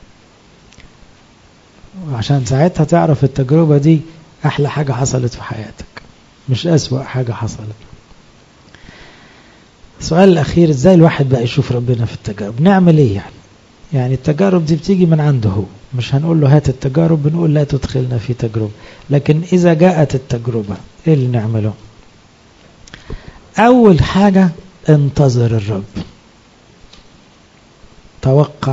وعشان ساعتها تعرف التجربة دي أحلى حاجة حصلت في حياتك، مش أسوأ حاجة حصلت. السؤال الأخير، إزاي الواحد بقى يشوف ربنا في التجارب؟ نعمل إيه يعني التجارب دي بتيجي من عنده هو، مش هنقول له هات التجارب، بنقول لا تدخلنا في تجربة. لكن إذا جاءت التجربة إيه اللي نعمله؟ أول حاجة انتظر الرب، توقع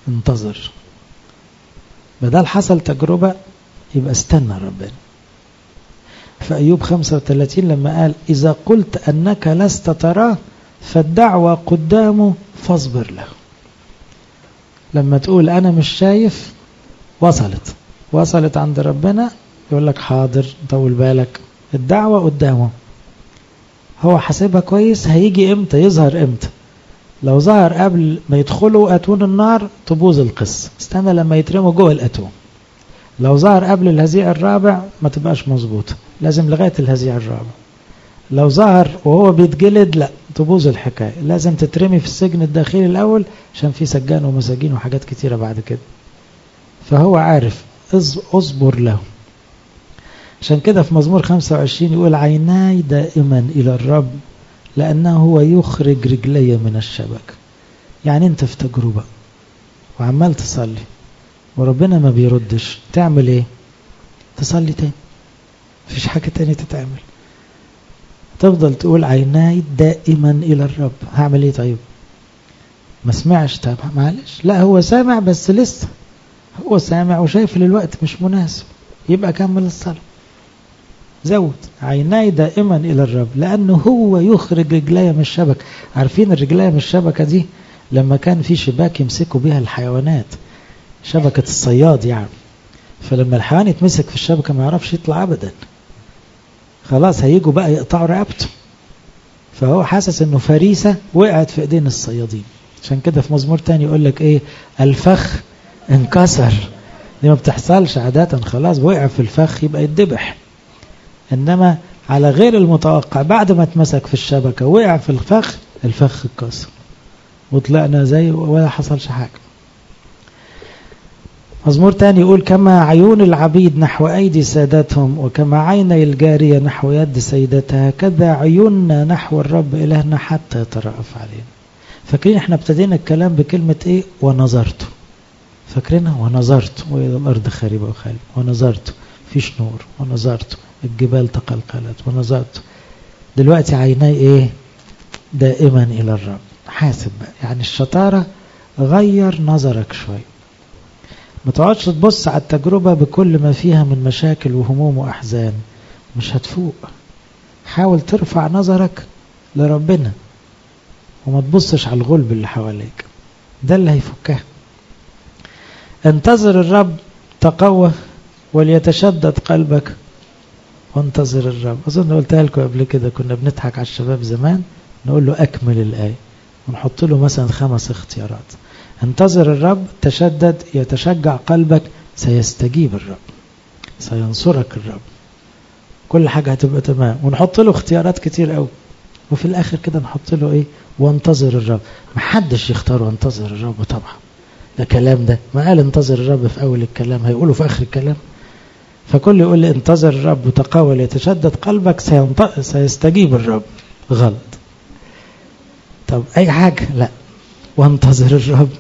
انتظر. بدل حصل تجربة يبقى استنى ربنا. فأيوب 35 لما قال إذا قلت أنك لست تراه فالدعوة قدامه فاصبر له. لما تقول أنا مش شايف وصلت عند ربنا، يقول لك حاضر طول بالك، الدعوة قدامه، هو حاسبها كويس، هيجي امتى يظهر امتى. لو ظهر قبل ما يدخلوا أتون النار تبوظ القصة، استنى لما يترموا جوه الأتون. لو ظهر قبل الهزيع الرابع ما تبقاش مظبوطة، لازم لغاية الهزيع الرابع. لو ظهر وهو بيتجلد لا تبوظ الحكاية، لازم تترمي في السجن الداخلي الأول عشان في سجان ومساجين وحاجات كتيرة بعد كده. فهو عارف اصبر له. عشان كده في مزمور 25 يقول عيناي دائما إلى الرب لأنه هو يخرج رجلي من الشبكة. يعني انت في تجربة وعمال تصلي وربنا ما بيردش، تعمل ايه؟ تصلي تاني، مفيش حاجة تانية تتعمل. تفضل تقول عيناي دائما إلى الرب. هعمل ايه طيب؟ ما سمعش، طب معلش، لا هو سامع بس لسه هو سامع وشايف الوقت مش مناسب، يبقى كمل الصلاة. زود عيناي دائما إلى الرب لأنه هو يخرج رجلي من الشبكة. عارفين الرجلية من الشبكة دي لما كان في شباك يمسكوا بها الحيوانات، شبكة الصياد يعني، فلما الحيوان يتمسك في الشبكة ما يعرفش يطلع أبدا، خلاص هيجوا بقى يقطعوا رقبته. فهو حاسس انه فريسة وقعت في ايدين الصيادين. عشان كده في مزمور تاني يقول لك ايه؟ الفخ انكسر. دي ما بتحصلش عادة، خلاص وقع في الفخ يبقى يتذبح. انما على غير المتوقع بعد ما اتمسك في الشبكة وقع في الفخ اتكسر وطلعنا زي ولا حصلش حاجة. مزمور تاني يقول كما عيون العبيد نحو أيدي سادتهم وكما عيني الجارية نحو يد سيدتها كذا عيوننا نحو الرب إلهنا حتى يترأف علينا. فاكرين احنا ابتدينا الكلام بكلمة ايه؟ ونظرت. فاكرينها؟ ونظرت وإلى الأرض خاربة وخالبة، ونظرت فيش نور، ونظرت الجبال تقلقلت، ونظرت. دلوقتي عيني ايه؟ دائما إلى الرب. حاسب بقى، يعني الشطارة غير نظرك شوي، ما تقعدش تبص على التجربة بكل ما فيها من مشاكل وهموم وأحزان، مش هتفوق. حاول ترفع نظرك لربنا وما تبصش على الغلب اللي حواليك، ده اللي هيفكها. انتظر الرب تقوى وليتشدد قلبك وانتظر الرب. أظن قلتها لكم قبل كده، كنا بنضحك على الشباب زمان نقول له أكمل الآية ونحط له مثلا 5 اختيارات. انتظر الرب، تشدد، يتشجع قلبك، سيستجيب الرب، سينصرك الرب، كل حاجة هتبقى تمام. ونحط له اختيارات كتير قوي وفي الآخر كده نحط له ايه؟ وانتظر الرب. محدش يختار وانتظر الرب طبعا، ده كلام، ده ما قال انتظر الرب في أول الكلام هيقوله في آخر الكلام. فكل يقول لي انتظر الرب وتقوى يتشدد قلبك سيستجيب الرب، غلط. طب أي حاجة لا، وانتظر الرب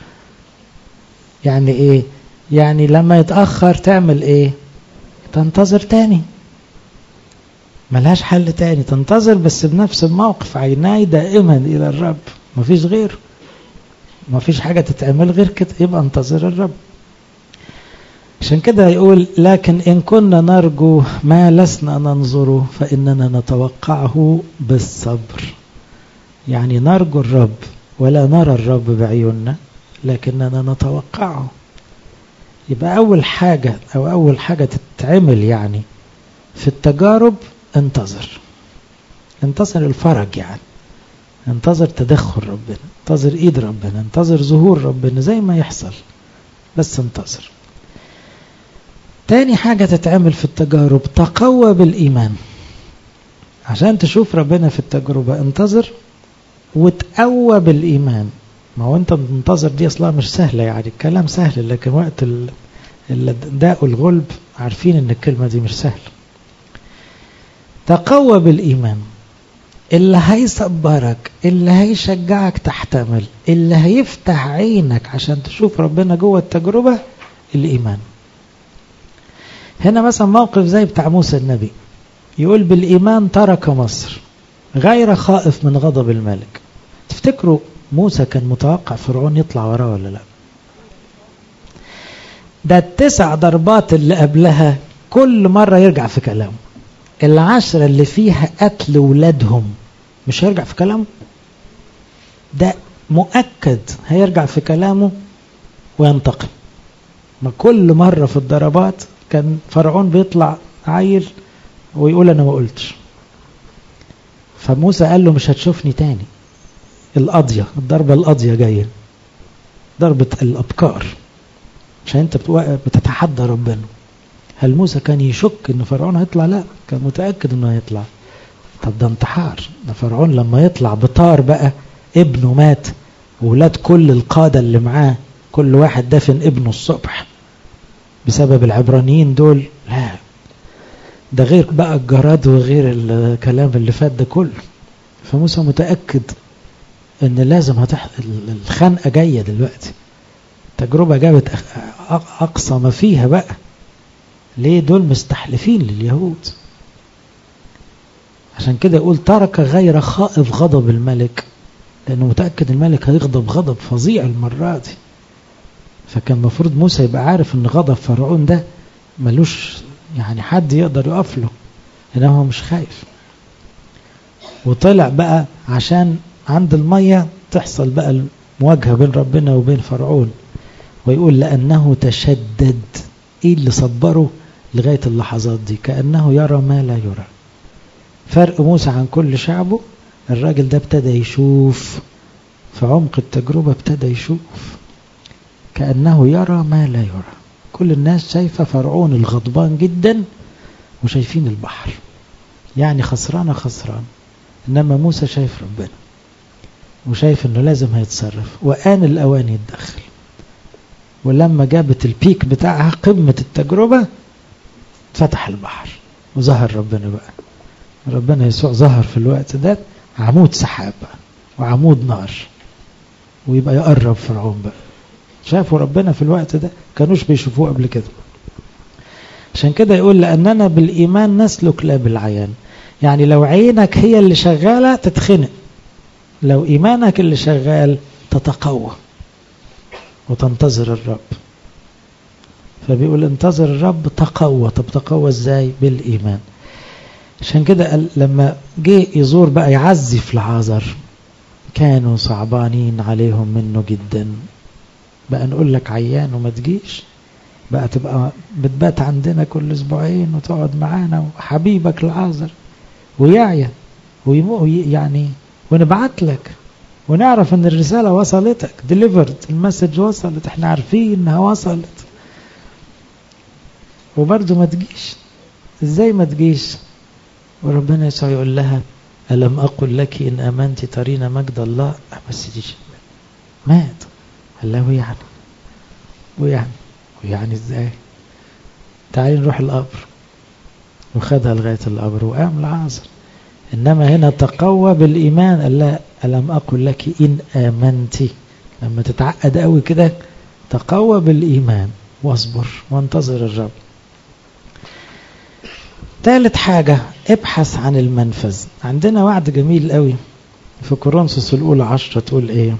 يعني ايه؟ يعني لما يتأخر تعمل ايه؟ تنتظر تاني، ملهاش حل تاني، تنتظر بس بنفس الموقف. عيناي دائما إلى الرب، مفيش غيره، مفيش حاجة تتعمل غير كده، يبقى انتظر الرب. عشان كده يقول لكن إن كنا نرجو ما لسنا ننظره فإننا نتوقعه بالصبر. يعني نرجو الرب ولا نرى الرب بعيوننا لكننا نتوقعه. يبقى أول حاجة تتعمل يعني في التجارب انتظر الفرج، يعني انتظر تدخل ربنا، انتظر ايد ربنا، انتظر ظهور ربنا زي ما يحصل، بس انتظر. تاني حاجة تتعمل في التجارب تقوى بالإيمان. عشان تشوف ربنا في التجربة انتظر وتقوى بالإيمان. ما هو انت منتظر دي اصلا مش سهلة، يعني الكلام سهل لكن وقت الداء والغلب عارفين ان الكلمة دي مش سهلة. تقوى بالإيمان، اللي هيصبرك، اللي هيشجعك تحتمل، اللي هيفتح عينك عشان تشوف ربنا جوه التجربة، الإيمان. هنا مثلا موقف زي بتاع موسى النبي، يقول بالإيمان ترك مصر غير خائف من غضب الملك. تفتكروا موسى كان متوقع فرعون يطلع وراه ولا لا؟ ده 9 ضربات اللي قبلها كل مرة يرجع في كلامه. 10 اللي فيها قتل ولادهم مش هيرجع في كلامه، ده مؤكد هيرجع في كلامه وينتقم. ما كل مرة في الضربات كان فرعون بيطلع عيل ويقول أنا ما قلتش، فموسى قال له مش هتشوفني تاني. الضربة القاضية جاية، ضربة الأبكار، عشان انت بتتحدى ربنا. هل موسى كان يشك ان فرعون هيطلع؟ لا، كان متأكد انه هيطلع. طب ده انتحار. ده فرعون لما يطلع بطار بقى، ابنه مات وولاد كل القادة اللي معاه كل واحد دفن ابنه الصبح بسبب العبرانيين دول. لا، ده غير بقى الجراد وغير الكلام اللي فات ده كله. فموسى متأكد ان لازم الخنقة جاية دلوقتي، تجربة جابت أقصى ما فيها بقى. ليه؟ دول مستحلفين لليهود. عشان كده يقول ترك غير خائف غضب الملك، لأنه متأكد الملك هيغضب غضب فظيع المرة دي. فكان مفروض موسى يبقى عارف ان غضب فرعون ده ملوش يعني حد يقدر يقف له، انما هو مش خايف. وطلع بقى عشان عند المية تحصل بقى المواجهة بين ربنا وبين فرعون، ويقول لأنه تشدد. ايه اللي صبره لغاية اللحظات دي؟ كأنه يرى ما لا يرى. فرق موسى عن كل شعبه، الراجل ده ابتدى يشوف في عمق التجربة، ابتدى يشوف كأنه يرى ما لا يرى. كل الناس شايفة فرعون الغضبان جدا وشايفين البحر، يعني خسران، إنما موسى شايف ربنا وشايف انه لازم هيتصرف، وآن الأوان يتدخل. ولما جابت البيك بتاعها قمة التجربة فتح البحر وظهر ربنا بقى. ربنا يسوع ظهر في الوقت ده عمود سحاب وعمود نار، ويبقى يقرب فرعون بقى. شافوا ربنا في الوقت ده، كانوش بيشوفوه قبل كده. عشان كده يقول لأننا بالإيمان نسلك لا بالعيان. يعني لو عينك هي اللي شغالة تتخنق، لو إيمانك اللي شغال تتقوى وتنتظر الرب. فبيقول انتظر الرب تقوى. طب تقوى ازاي؟ بالإيمان. عشان كده لما جه يزور بقى يعزي في العازر كانوا صعبانين عليهم منه جدا. بقى نقول لك عيان وما تجيش، بقى تبقى بتبات عندنا كل اسبوعين وتقعد معانا وحبيبك العازر ويعيا يعني ونبعت لك ونعرف ان الرسالة وصلتك، delivered، المسج وصلت، احنا عارفين انها وصلت، وبرضو ما تجيش. ازاي ما تجيش؟ وربنا يسوع يقول لها ألم أقل لك إن آمنت ترين مجد الله؟ بس تيجي مات. قال له ويعني ازاي؟ تعالي نروح القبر، وخدها لغاية القبر وقام العازر. إنما هنا تقوى بالإيمان. قال لها ألم أقل لك إن آمنتي؟ لما تتعقد قوي كده تقوى بالإيمان واصبر وانتظر الرب. ثالث حاجة ابحث عن المنفذ. عندنا وعد جميل قوي في كورنثوس الأولى 10 تقول ايه؟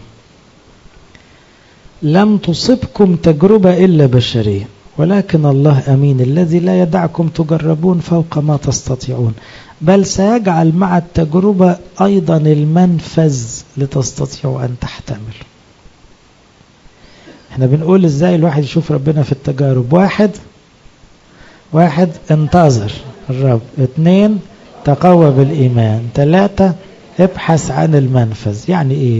لم تصبكم تجربة إلا بشرية ولكن الله أمين الذي لا يدعكم تجربون فوق ما تستطيعون بل سيجعل مع التجربة أيضا المنفذ لتستطيعوا أن تحتملوا. احنا بنقول ازاي الواحد يشوف ربنا في التجارب. واحد انتظر الرب، 2 تقوى بالإيمان، 3 ابحث عن المنفذ. يعني ايه؟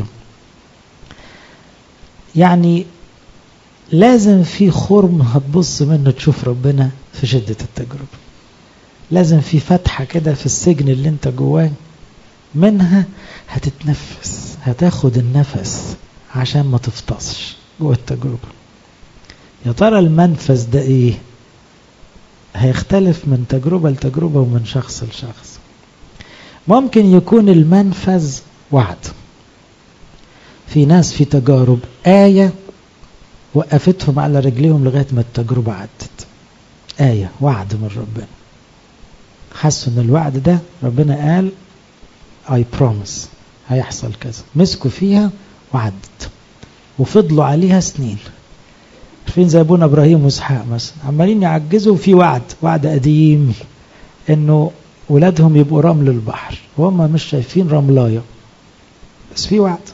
يعني لازم في خرم هتبص منه تشوف ربنا في شدة التجربة. لازم في فتحة كده في السجن اللي انت جواه، منها هتتنفس، هتاخد النفس عشان ما تفطسش جوه التجربة. يا ترى المنفذ ده ايه؟ هيختلف من تجربة لتجربة ومن شخص لشخص. ممكن يكون المنفذ وعد. في ناس في تجارب آية وقفتهم على رجليهم لغاية ما التجربة عدت. آية، وعد من ربنا، حسوا ان الوعد ده ربنا قال I promise هيحصل كذا، مسكوا فيها وعدت وفضلوا عليها سنين. عارفين زي ابونا ابراهيم واسحاق مثلا عمالين يعجزوا في وعد قديم انه ولادهم يبقوا رمل البحر وهم مش شايفين رملايه، بس في وعد.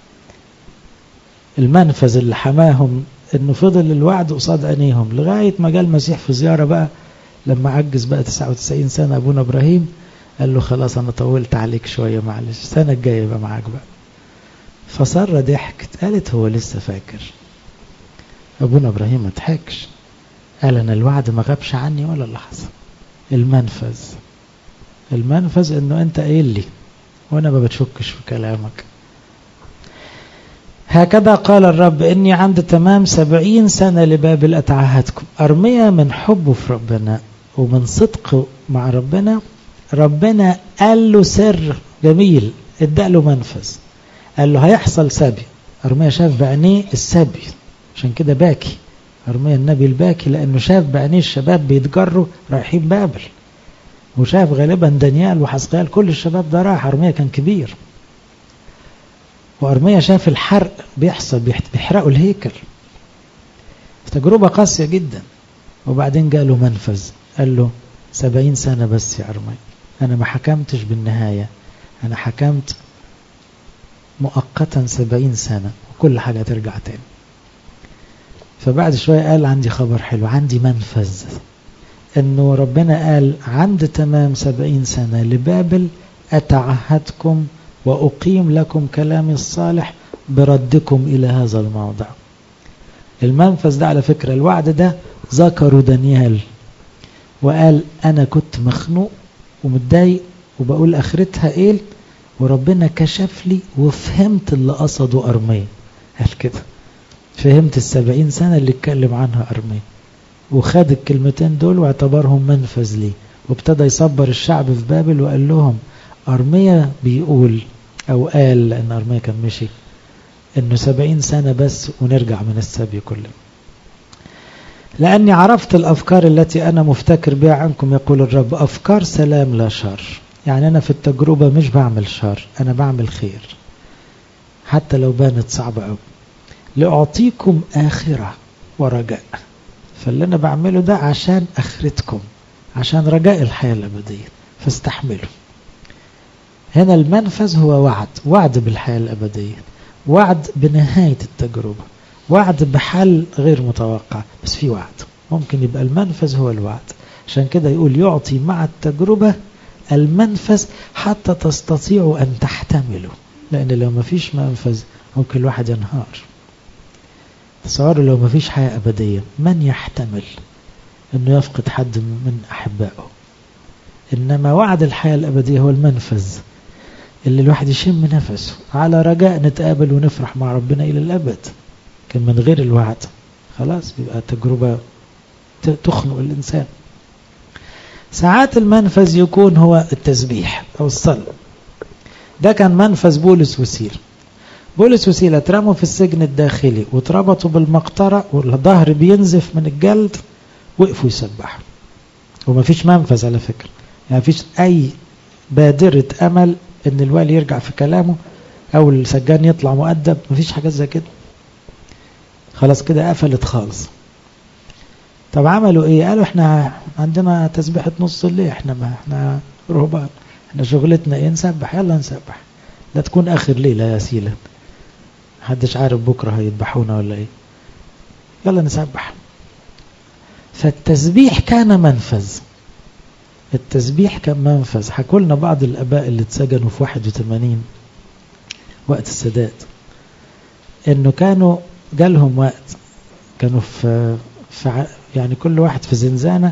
المنفذ اللي حماهم انه فضل الوعد قصاد عينيهم لغايه ما جاء المسيح في زياره بقى لما عجز بقى 99 سنه ابونا ابراهيم، قال له خلاص انا طولت عليك شويه معلش، السنه الجايه يبقى معاك بقى. فسارة ضحكت قالت هو لسه فاكر. ابونا ابراهيم ما ضحكش، قال انا الوعد ما غابش عني ولا لحظه. المنفذ انه انت قايل لي وانا ما بتشكش في كلامك. هكذا قال الرب إني عند تمام 70 سنة لبابل أتعهدكم. أرميا من حبه في ربنا ومن صدقه مع ربنا قال له سر جميل، اداله منفذ، قال له هيحصل سبي. أرميا شاف بعينيه السبي، عشان كده باكي أرميا النبي الباكي، لأنه شاف بعينيه الشباب بيتجروا رايحين بابل، وشاف غالبا دانيال وحزقيال كل الشباب ده راح. أرميا كان كبير، وأرميا شاف الحرق بيحصل، بيحرقوا الهيكل، تجربة قاسية جدا. وبعدين جاء له منفذ، قال له 70 سنة بس يا أرميا، أنا ما حكمتش بالنهاية، أنا حكمت مؤقتا 70 سنة وكل حاجة ترجع تاني. فبعد شوية قال عندي خبر حلو، عندي منفذ، إنه ربنا قال عند تمام 70 سنة لبابل أتعهدكم وأقيم لكم كلامي الصالح بردكم إلى هذا الموضع. المنفذ ده على فكرة الوعد ده ذكروا دانيال وقال أنا كنت مخنوق ومتضايق وبقول آخرتها إيه، وربنا كشف لي وفهمت اللي قصده أرميا. قال كده فهمت 70 سنة اللي اتكلم عنها أرميا، وخد الكلمتين دول واعتبرهم منفذ لي، وابتدى يصبر الشعب في بابل وقال لهم أرميا بيقول أو قال، لأن أرميا كان مشي، إنه 70 سنة بس ونرجع من السبي كله. لأني عرفت الأفكار التي أنا مفتكر بها عنكم يقول الرب، أفكار سلام لا شر. يعني أنا في التجربة مش بعمل شر، أنا بعمل خير حتى لو بانت صعبة أوي، لأعطيكم آخرة ورجاء. فاللي أنا بعمله ده عشان آخرتكم، عشان رجاء الحياة الأبدية، فاستحملوا. هنا المنفذ هو وعد بالحياة الأبدية، وعد بنهاية التجربة، وعد بحل غير متوقع، بس في وعد. ممكن يبقى المنفذ هو الوعد، عشان كده يقول يعطي مع التجربة المنفذ حتى تستطيعوا أن تحتملوا، لأن لو ما فيش منفذ ممكن الواحد ينهار. تصوروا لو ما فيش حياة أبدية، من يحتمل أنه يفقد حد من أحبائه؟ إنما وعد الحياة الأبدية هو المنفذ اللي الواحد يشم نفسه على رجاء نتقابل ونفرح مع ربنا إلى الأبد. كان من غير الوعد خلاص بيبقى تجربة تخنق الإنسان. ساعات المنفذ يكون هو التسبيح أو الصلاة. ده كان منفذ بولس وسيلة. بولس وسيلة اترموا في السجن الداخلي واتربطوا بالمقطرة والظهر بينزف من الجلد، وقفوا يسبحوا. وما فيش منفذ على فكرة، يعني فيش أي بادرة أمل إن الوالي يرجع في كلامه أو السجان يطلع مؤدب، ما فيش حاجات زي كده، خلاص كده قفلت خالص. طب عملوا إيه؟ قالوا إحنا عندنا تسبيحة نص الليل، إحنا رهبان، إحنا شغلتنا إيه؟ نسبح، يلا نسبح، لا تكون آخر ليلة يا سيلة، محدش عارف بكرة هيذبحونا ولا إيه، يلا نسبح. فالتسبيح كان منفذ، التسبيح كان منفذ. حكوا لنا بعض الآباء اللي اتسجنوا في 81 وقت السادات، إنه كانوا جالهم وقت كانوا في يعني كل واحد في زنزانة،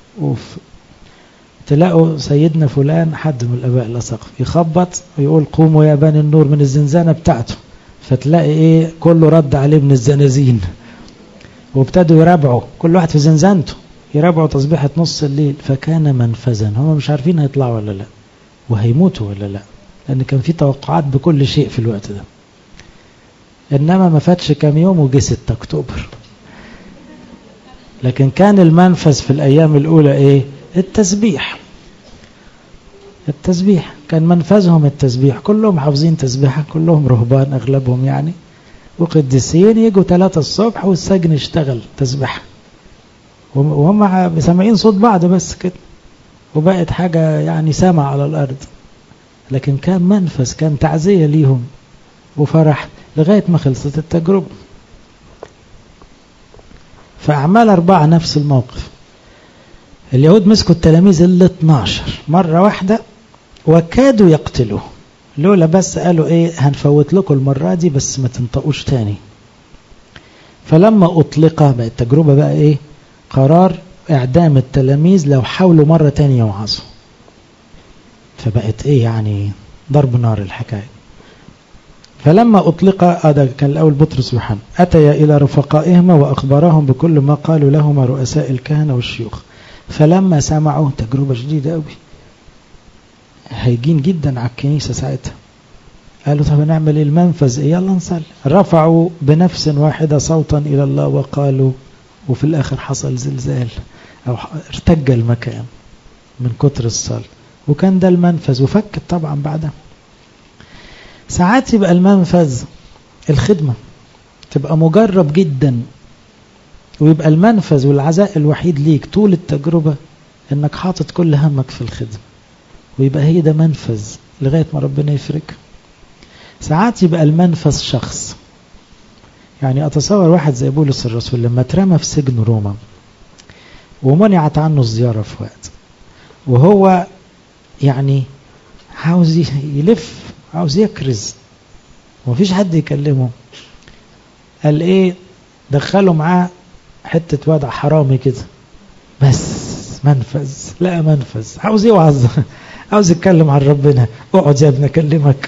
تلاقوا سيدنا فلان حد من الآباء الأساقفة يخبط ويقول قوموا يا بني النور من الزنزانة بتاعته، فتلاقي إيه كله رد عليه من الزنازين، وابتدوا يرابعوا كل واحد في زنزانته، يرابعوا تسبيحة نص الليل. فكان منفذا، هم مش عارفين هيطلعوا ولا لا وهيموتوا ولا لا، لأن كان في توقعات بكل شيء في الوقت ده. إنما ما فاتش كام يوم وجه 6 أكتوبر. لكن كان المنفذ في الأيام الأولى إيه؟ التسبيح. كان منفذهم التسبيح، كلهم حافظين تسبيحة، كلهم رهبان أغلبهم يعني، وقديسين يجوا 3 الصبح والسجن يشتغل تسبح، وهم سامعين صوت بعض بس كده، وبقت حاجة يعني سامع على الأرض. لكن كان منفذ، كان تعزية ليهم وفرح لغاية ما خلصت التجربة. فأعمال 4 نفس الموقف. اليهود مسكوا التلاميذ 12 مرة واحدة وكادوا يقتلوه، لولا بس قالوا ايه هنفوت لكم المرة دي بس ما تنطقوش تاني. فلما أطلق بقى التجربة بقى ايه، قرار اعدام التلاميذ لو حاولوا مرة تانية يوعظوا. فبقت ايه يعني ضرب نار الحكاية. فلما أطلق ده كان الأول بطرس ويوحنا أتيا إلى رفقائهما وأخبرهم بكل ما قالوا لهما رؤساء الكهنة والشيوخ. فلما سمعوا تجربة شديدة قوي، هيجين جدا على الكنيسة ساعتها، قالوا طب نعمل ايه المنفذ ايه، يلا نصلي. رفعوا بنفس واحدة صوتا إلى الله وقالوا، وفي الآخر حصل زلزال أو ارتج المكان من كتر الصلاة، وكان ده المنفذ. وفكت طبعا بعدها. ساعات يبقى المنفذ الخدمة، تبقى مجرب جدا، ويبقى المنفذ والعزاء الوحيد ليك طول التجربة انك حاطط كل همك في الخدمة، ويبقى هي ده منفذ لغاية ما ربنا يفرك. ساعات يبقى المنفذ شخص، يعني أتصور واحد زي بولس الرسول لما اترمى في سجن روما ومنعت عنه الزيارة في وقت، وهو يعني عاوز يلف، عاوز يكرز ومفيش حد يكلمه، قال ايه دخلوا معاه حتة وضع حرامي كده بس منفذ، لا منفذ، عاوز يوعظ عاوز يتكلم عن ربنا، اقعد يا ابني اكلمك.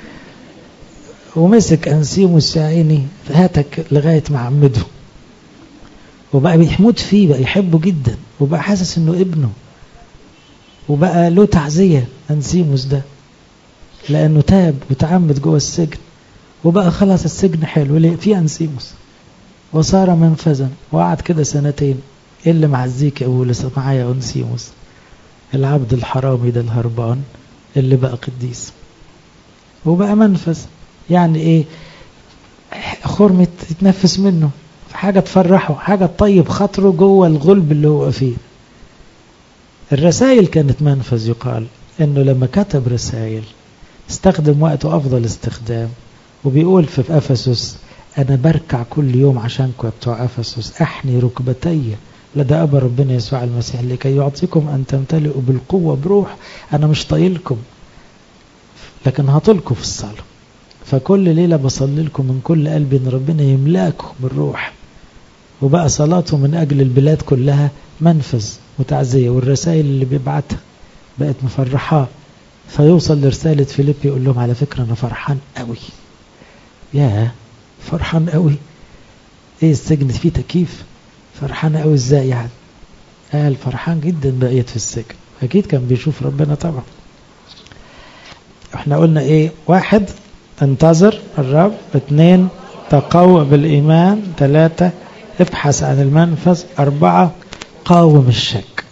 ومسك أنسيموس يا عيني هاتك لغاية ما عمده، وبقى بيحمد فيه، بقى يحبه جدا، وبقى حاسس انه ابنه، وبقى له تعزية أنسيموس ده لأنه تاب وتعمد جوه السجن، وبقى خلاص السجن حلو في أنسيموس، وصار منفذا. وقعد كده 2 سنين. إيه اللي معزيك يا بولس؟ معايا أنسيموس العبد الحرامي ده الهربان اللي بقى قديس وبقى منفذ. يعني ايه، خرم يتنفس منه، حاجة تفرحه، حاجة تطيب خاطره جوه الغلب اللي هو فيه. الرسائل كانت منفذ. يقال انه لما كتب رسائل استخدم وقته افضل استخدام، وبيقول في افسس انا بركع كل يوم عشانكم يا بتوع افسس، احني ركبتي لدى ابا ربنا يسوع المسيح لكي يعطيكم ان تمتلئوا بالقوة بروح. انا مش طايلكم لكن هطلكم في الصلاة، فكل ليلة بصلي لكم من كل قلبي ان ربنا يملاكم بالروح. وبقى صلاته من اجل البلاد كلها منفذ وتعزية، والرسائل اللي بيبعتها بقت مفرحاه. فيوصل لرسالة فيليب يقول لهم على فكرة انا فرحان قوي. يا فرحان قوي ايه السجن فيه تكييف؟ فرحان قوي ازاي يعني؟ قال فرحان جدا بقيت في السجن. اكيد كان بيشوف ربنا طبعا. احنا قلنا ايه؟ 1 انتظر الرب، 2 تقوى بالإيمان، 3 ابحث عن المنفذ، 4 قاوم الشك.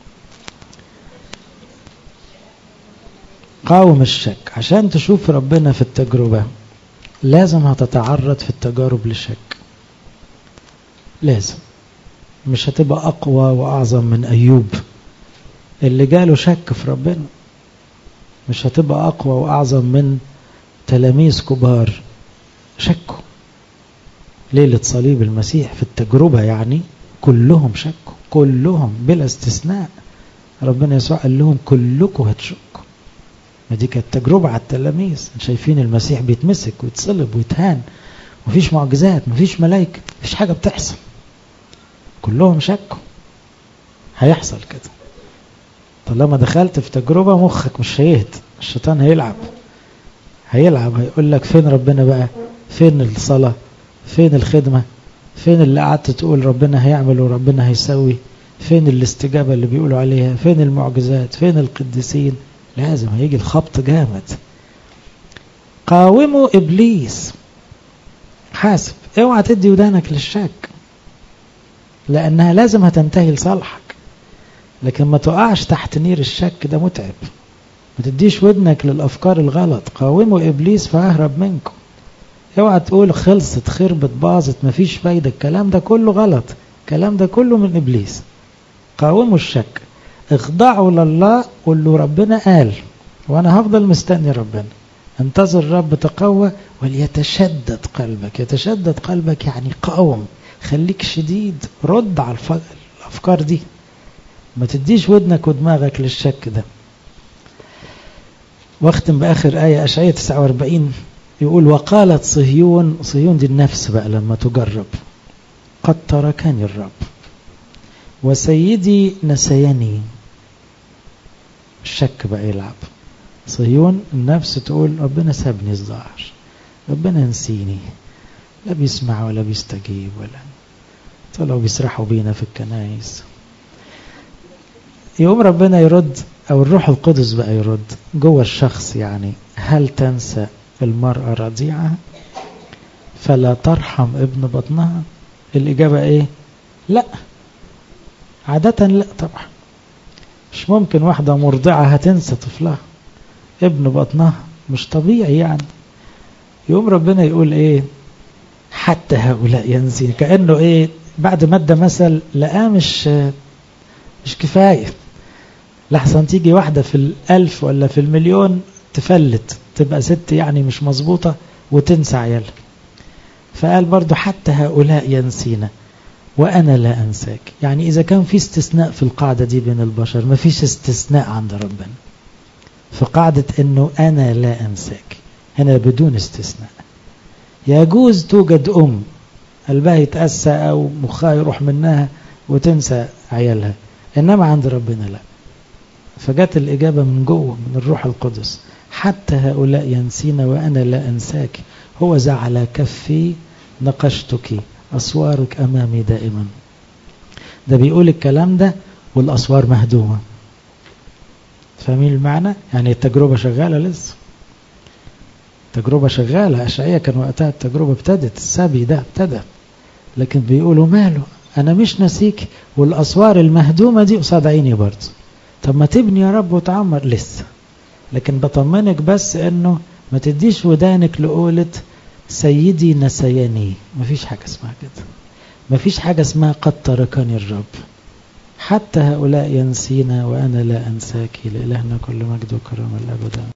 قاوم الشك. عشان تشوف ربنا في التجربة لازم هتتعرض في التجارب للشك، لازم. مش هتبقى أقوى وأعظم من أيوب اللي جاله شك في ربنا، مش هتبقى أقوى وأعظم من تلاميذ كبار شكوا ليلة صليب المسيح في التجربة، يعني كلهم شكوا، كلهم بلا استثناء. ربنا يسوع قال لهم كلكم هتشكوا. ما دي كانت تجربة على التلاميذ، شايفين المسيح بيتمسك ويتصلب ويتهان، مفيش معجزات، مفيش ملائكة، مفيش حاجة بتحصل، كلهم شكوا. هيحصل كده طالما دخلت في تجربة، مخك مش هيهد، الشيطان هيلعب هيقول لك فين ربنا بقى، فين الصلاة، فين الخدمة، فين اللي قعدت تقول ربنا هيعمل وربنا هيسوي، فين الاستجابة اللي بيقولوا عليها، فين المعجزات، فين القديسين. لازم هيجي الخبط جامد. قاوموا إبليس. حاسب، اوعى تدي ودانك للشك لأنها لازم هتنتهي لصالحك، لكن ما تقعش تحت نير الشك، ده متعب. ما تديش ودنك للأفكار الغلط. قاوموا إبليس فأهرب منكم. اوعى تقول خلصت خربت باظت مفيش فايدة، الكلام ده كله غلط، الكلام ده كله من إبليس. قاوموا الشك، اخضعوا لله، قول له ربنا قال وانا هفضل مستني ربنا. انتظر الرب تقوى وليتشدد قلبك. يتشدد قلبك يعني قاوم، خليك شديد، رد على الافكار دي، ما تديش ودنك ودماغك للشك ده. واختم باخر آية اشعياء 49 يقول وقالت صهيون، صهيون دي النفس بقى لما تجرب، قد تركني الرب وسيدي نسيني. الشك بقى يلعب. صهيون النفس تقول ربنا سابني الظاهر، ربنا نسيني، لا بيسمع ولا بيستجيب، ولا طلعوا بيسرحوا بينا في الكنائس. يقوم ربنا يرد، او الروح القدس بقى يرد جوه الشخص، يعني هل تنسى المرأة رضيعها فلا ترحم ابن بطنها؟ الإجابة ايه؟ لا، عادة لا طبعا. مش ممكن واحدة مرضعة هتنسى طفلها ابن بطنها، مش طبيعي يعني. يقوم ربنا يقول ايه؟ حتى هؤلاء ينسين. كأنه ايه؟ بعد ما ادى مثل لقاه مش كفاية، لحسن تيجي واحدة في 1000 ولا في 1,000,000 تفلت، تبقى ست يعني مش مظبوطة وتنسى عيالها. فقال برضو حتى هؤلاء ينسينا وأنا لا أنساك. يعني إذا كان في استثناء في القاعدة دي بين البشر، ما فيش استثناء عند ربنا في قاعدة أنه أنا لا أنساك، هنا بدون استثناء. يجوز توجد أم قلبها يتأسى أو مخها يروح منها وتنسى عيالها، إنما عند ربنا لا. فجت الإجابة من جوه من الروح القدس، حتى هؤلاء ينسينا وأنا لا أنساك، هو ذا على كفي نقشتك أسوارك أمامي دائما. ده بيقول الكلام ده والأسوار مهدومة. فاهمين المعنى؟ يعني التجربة شغالة لسه، تجربة شغالة. أشعياء كان وقتها التجربة ابتدت، السبي ده ابتدى، لكن بيقولوا ماله أنا مش نسيك والأسوار المهدومة دي قصاد عيني برضه. طب ما تبني يا رب وتعمر لسه. لكن بطمنك بس انه ما تديش ودانك لقولة سيدي نسياني. مفيش حاجة اسمها كده، مفيش حاجة اسمها قد تركني الرب. حتى هؤلاء ينسينا وأنا لا أنساك. لإلهنا كل مجد وكرم الأبد.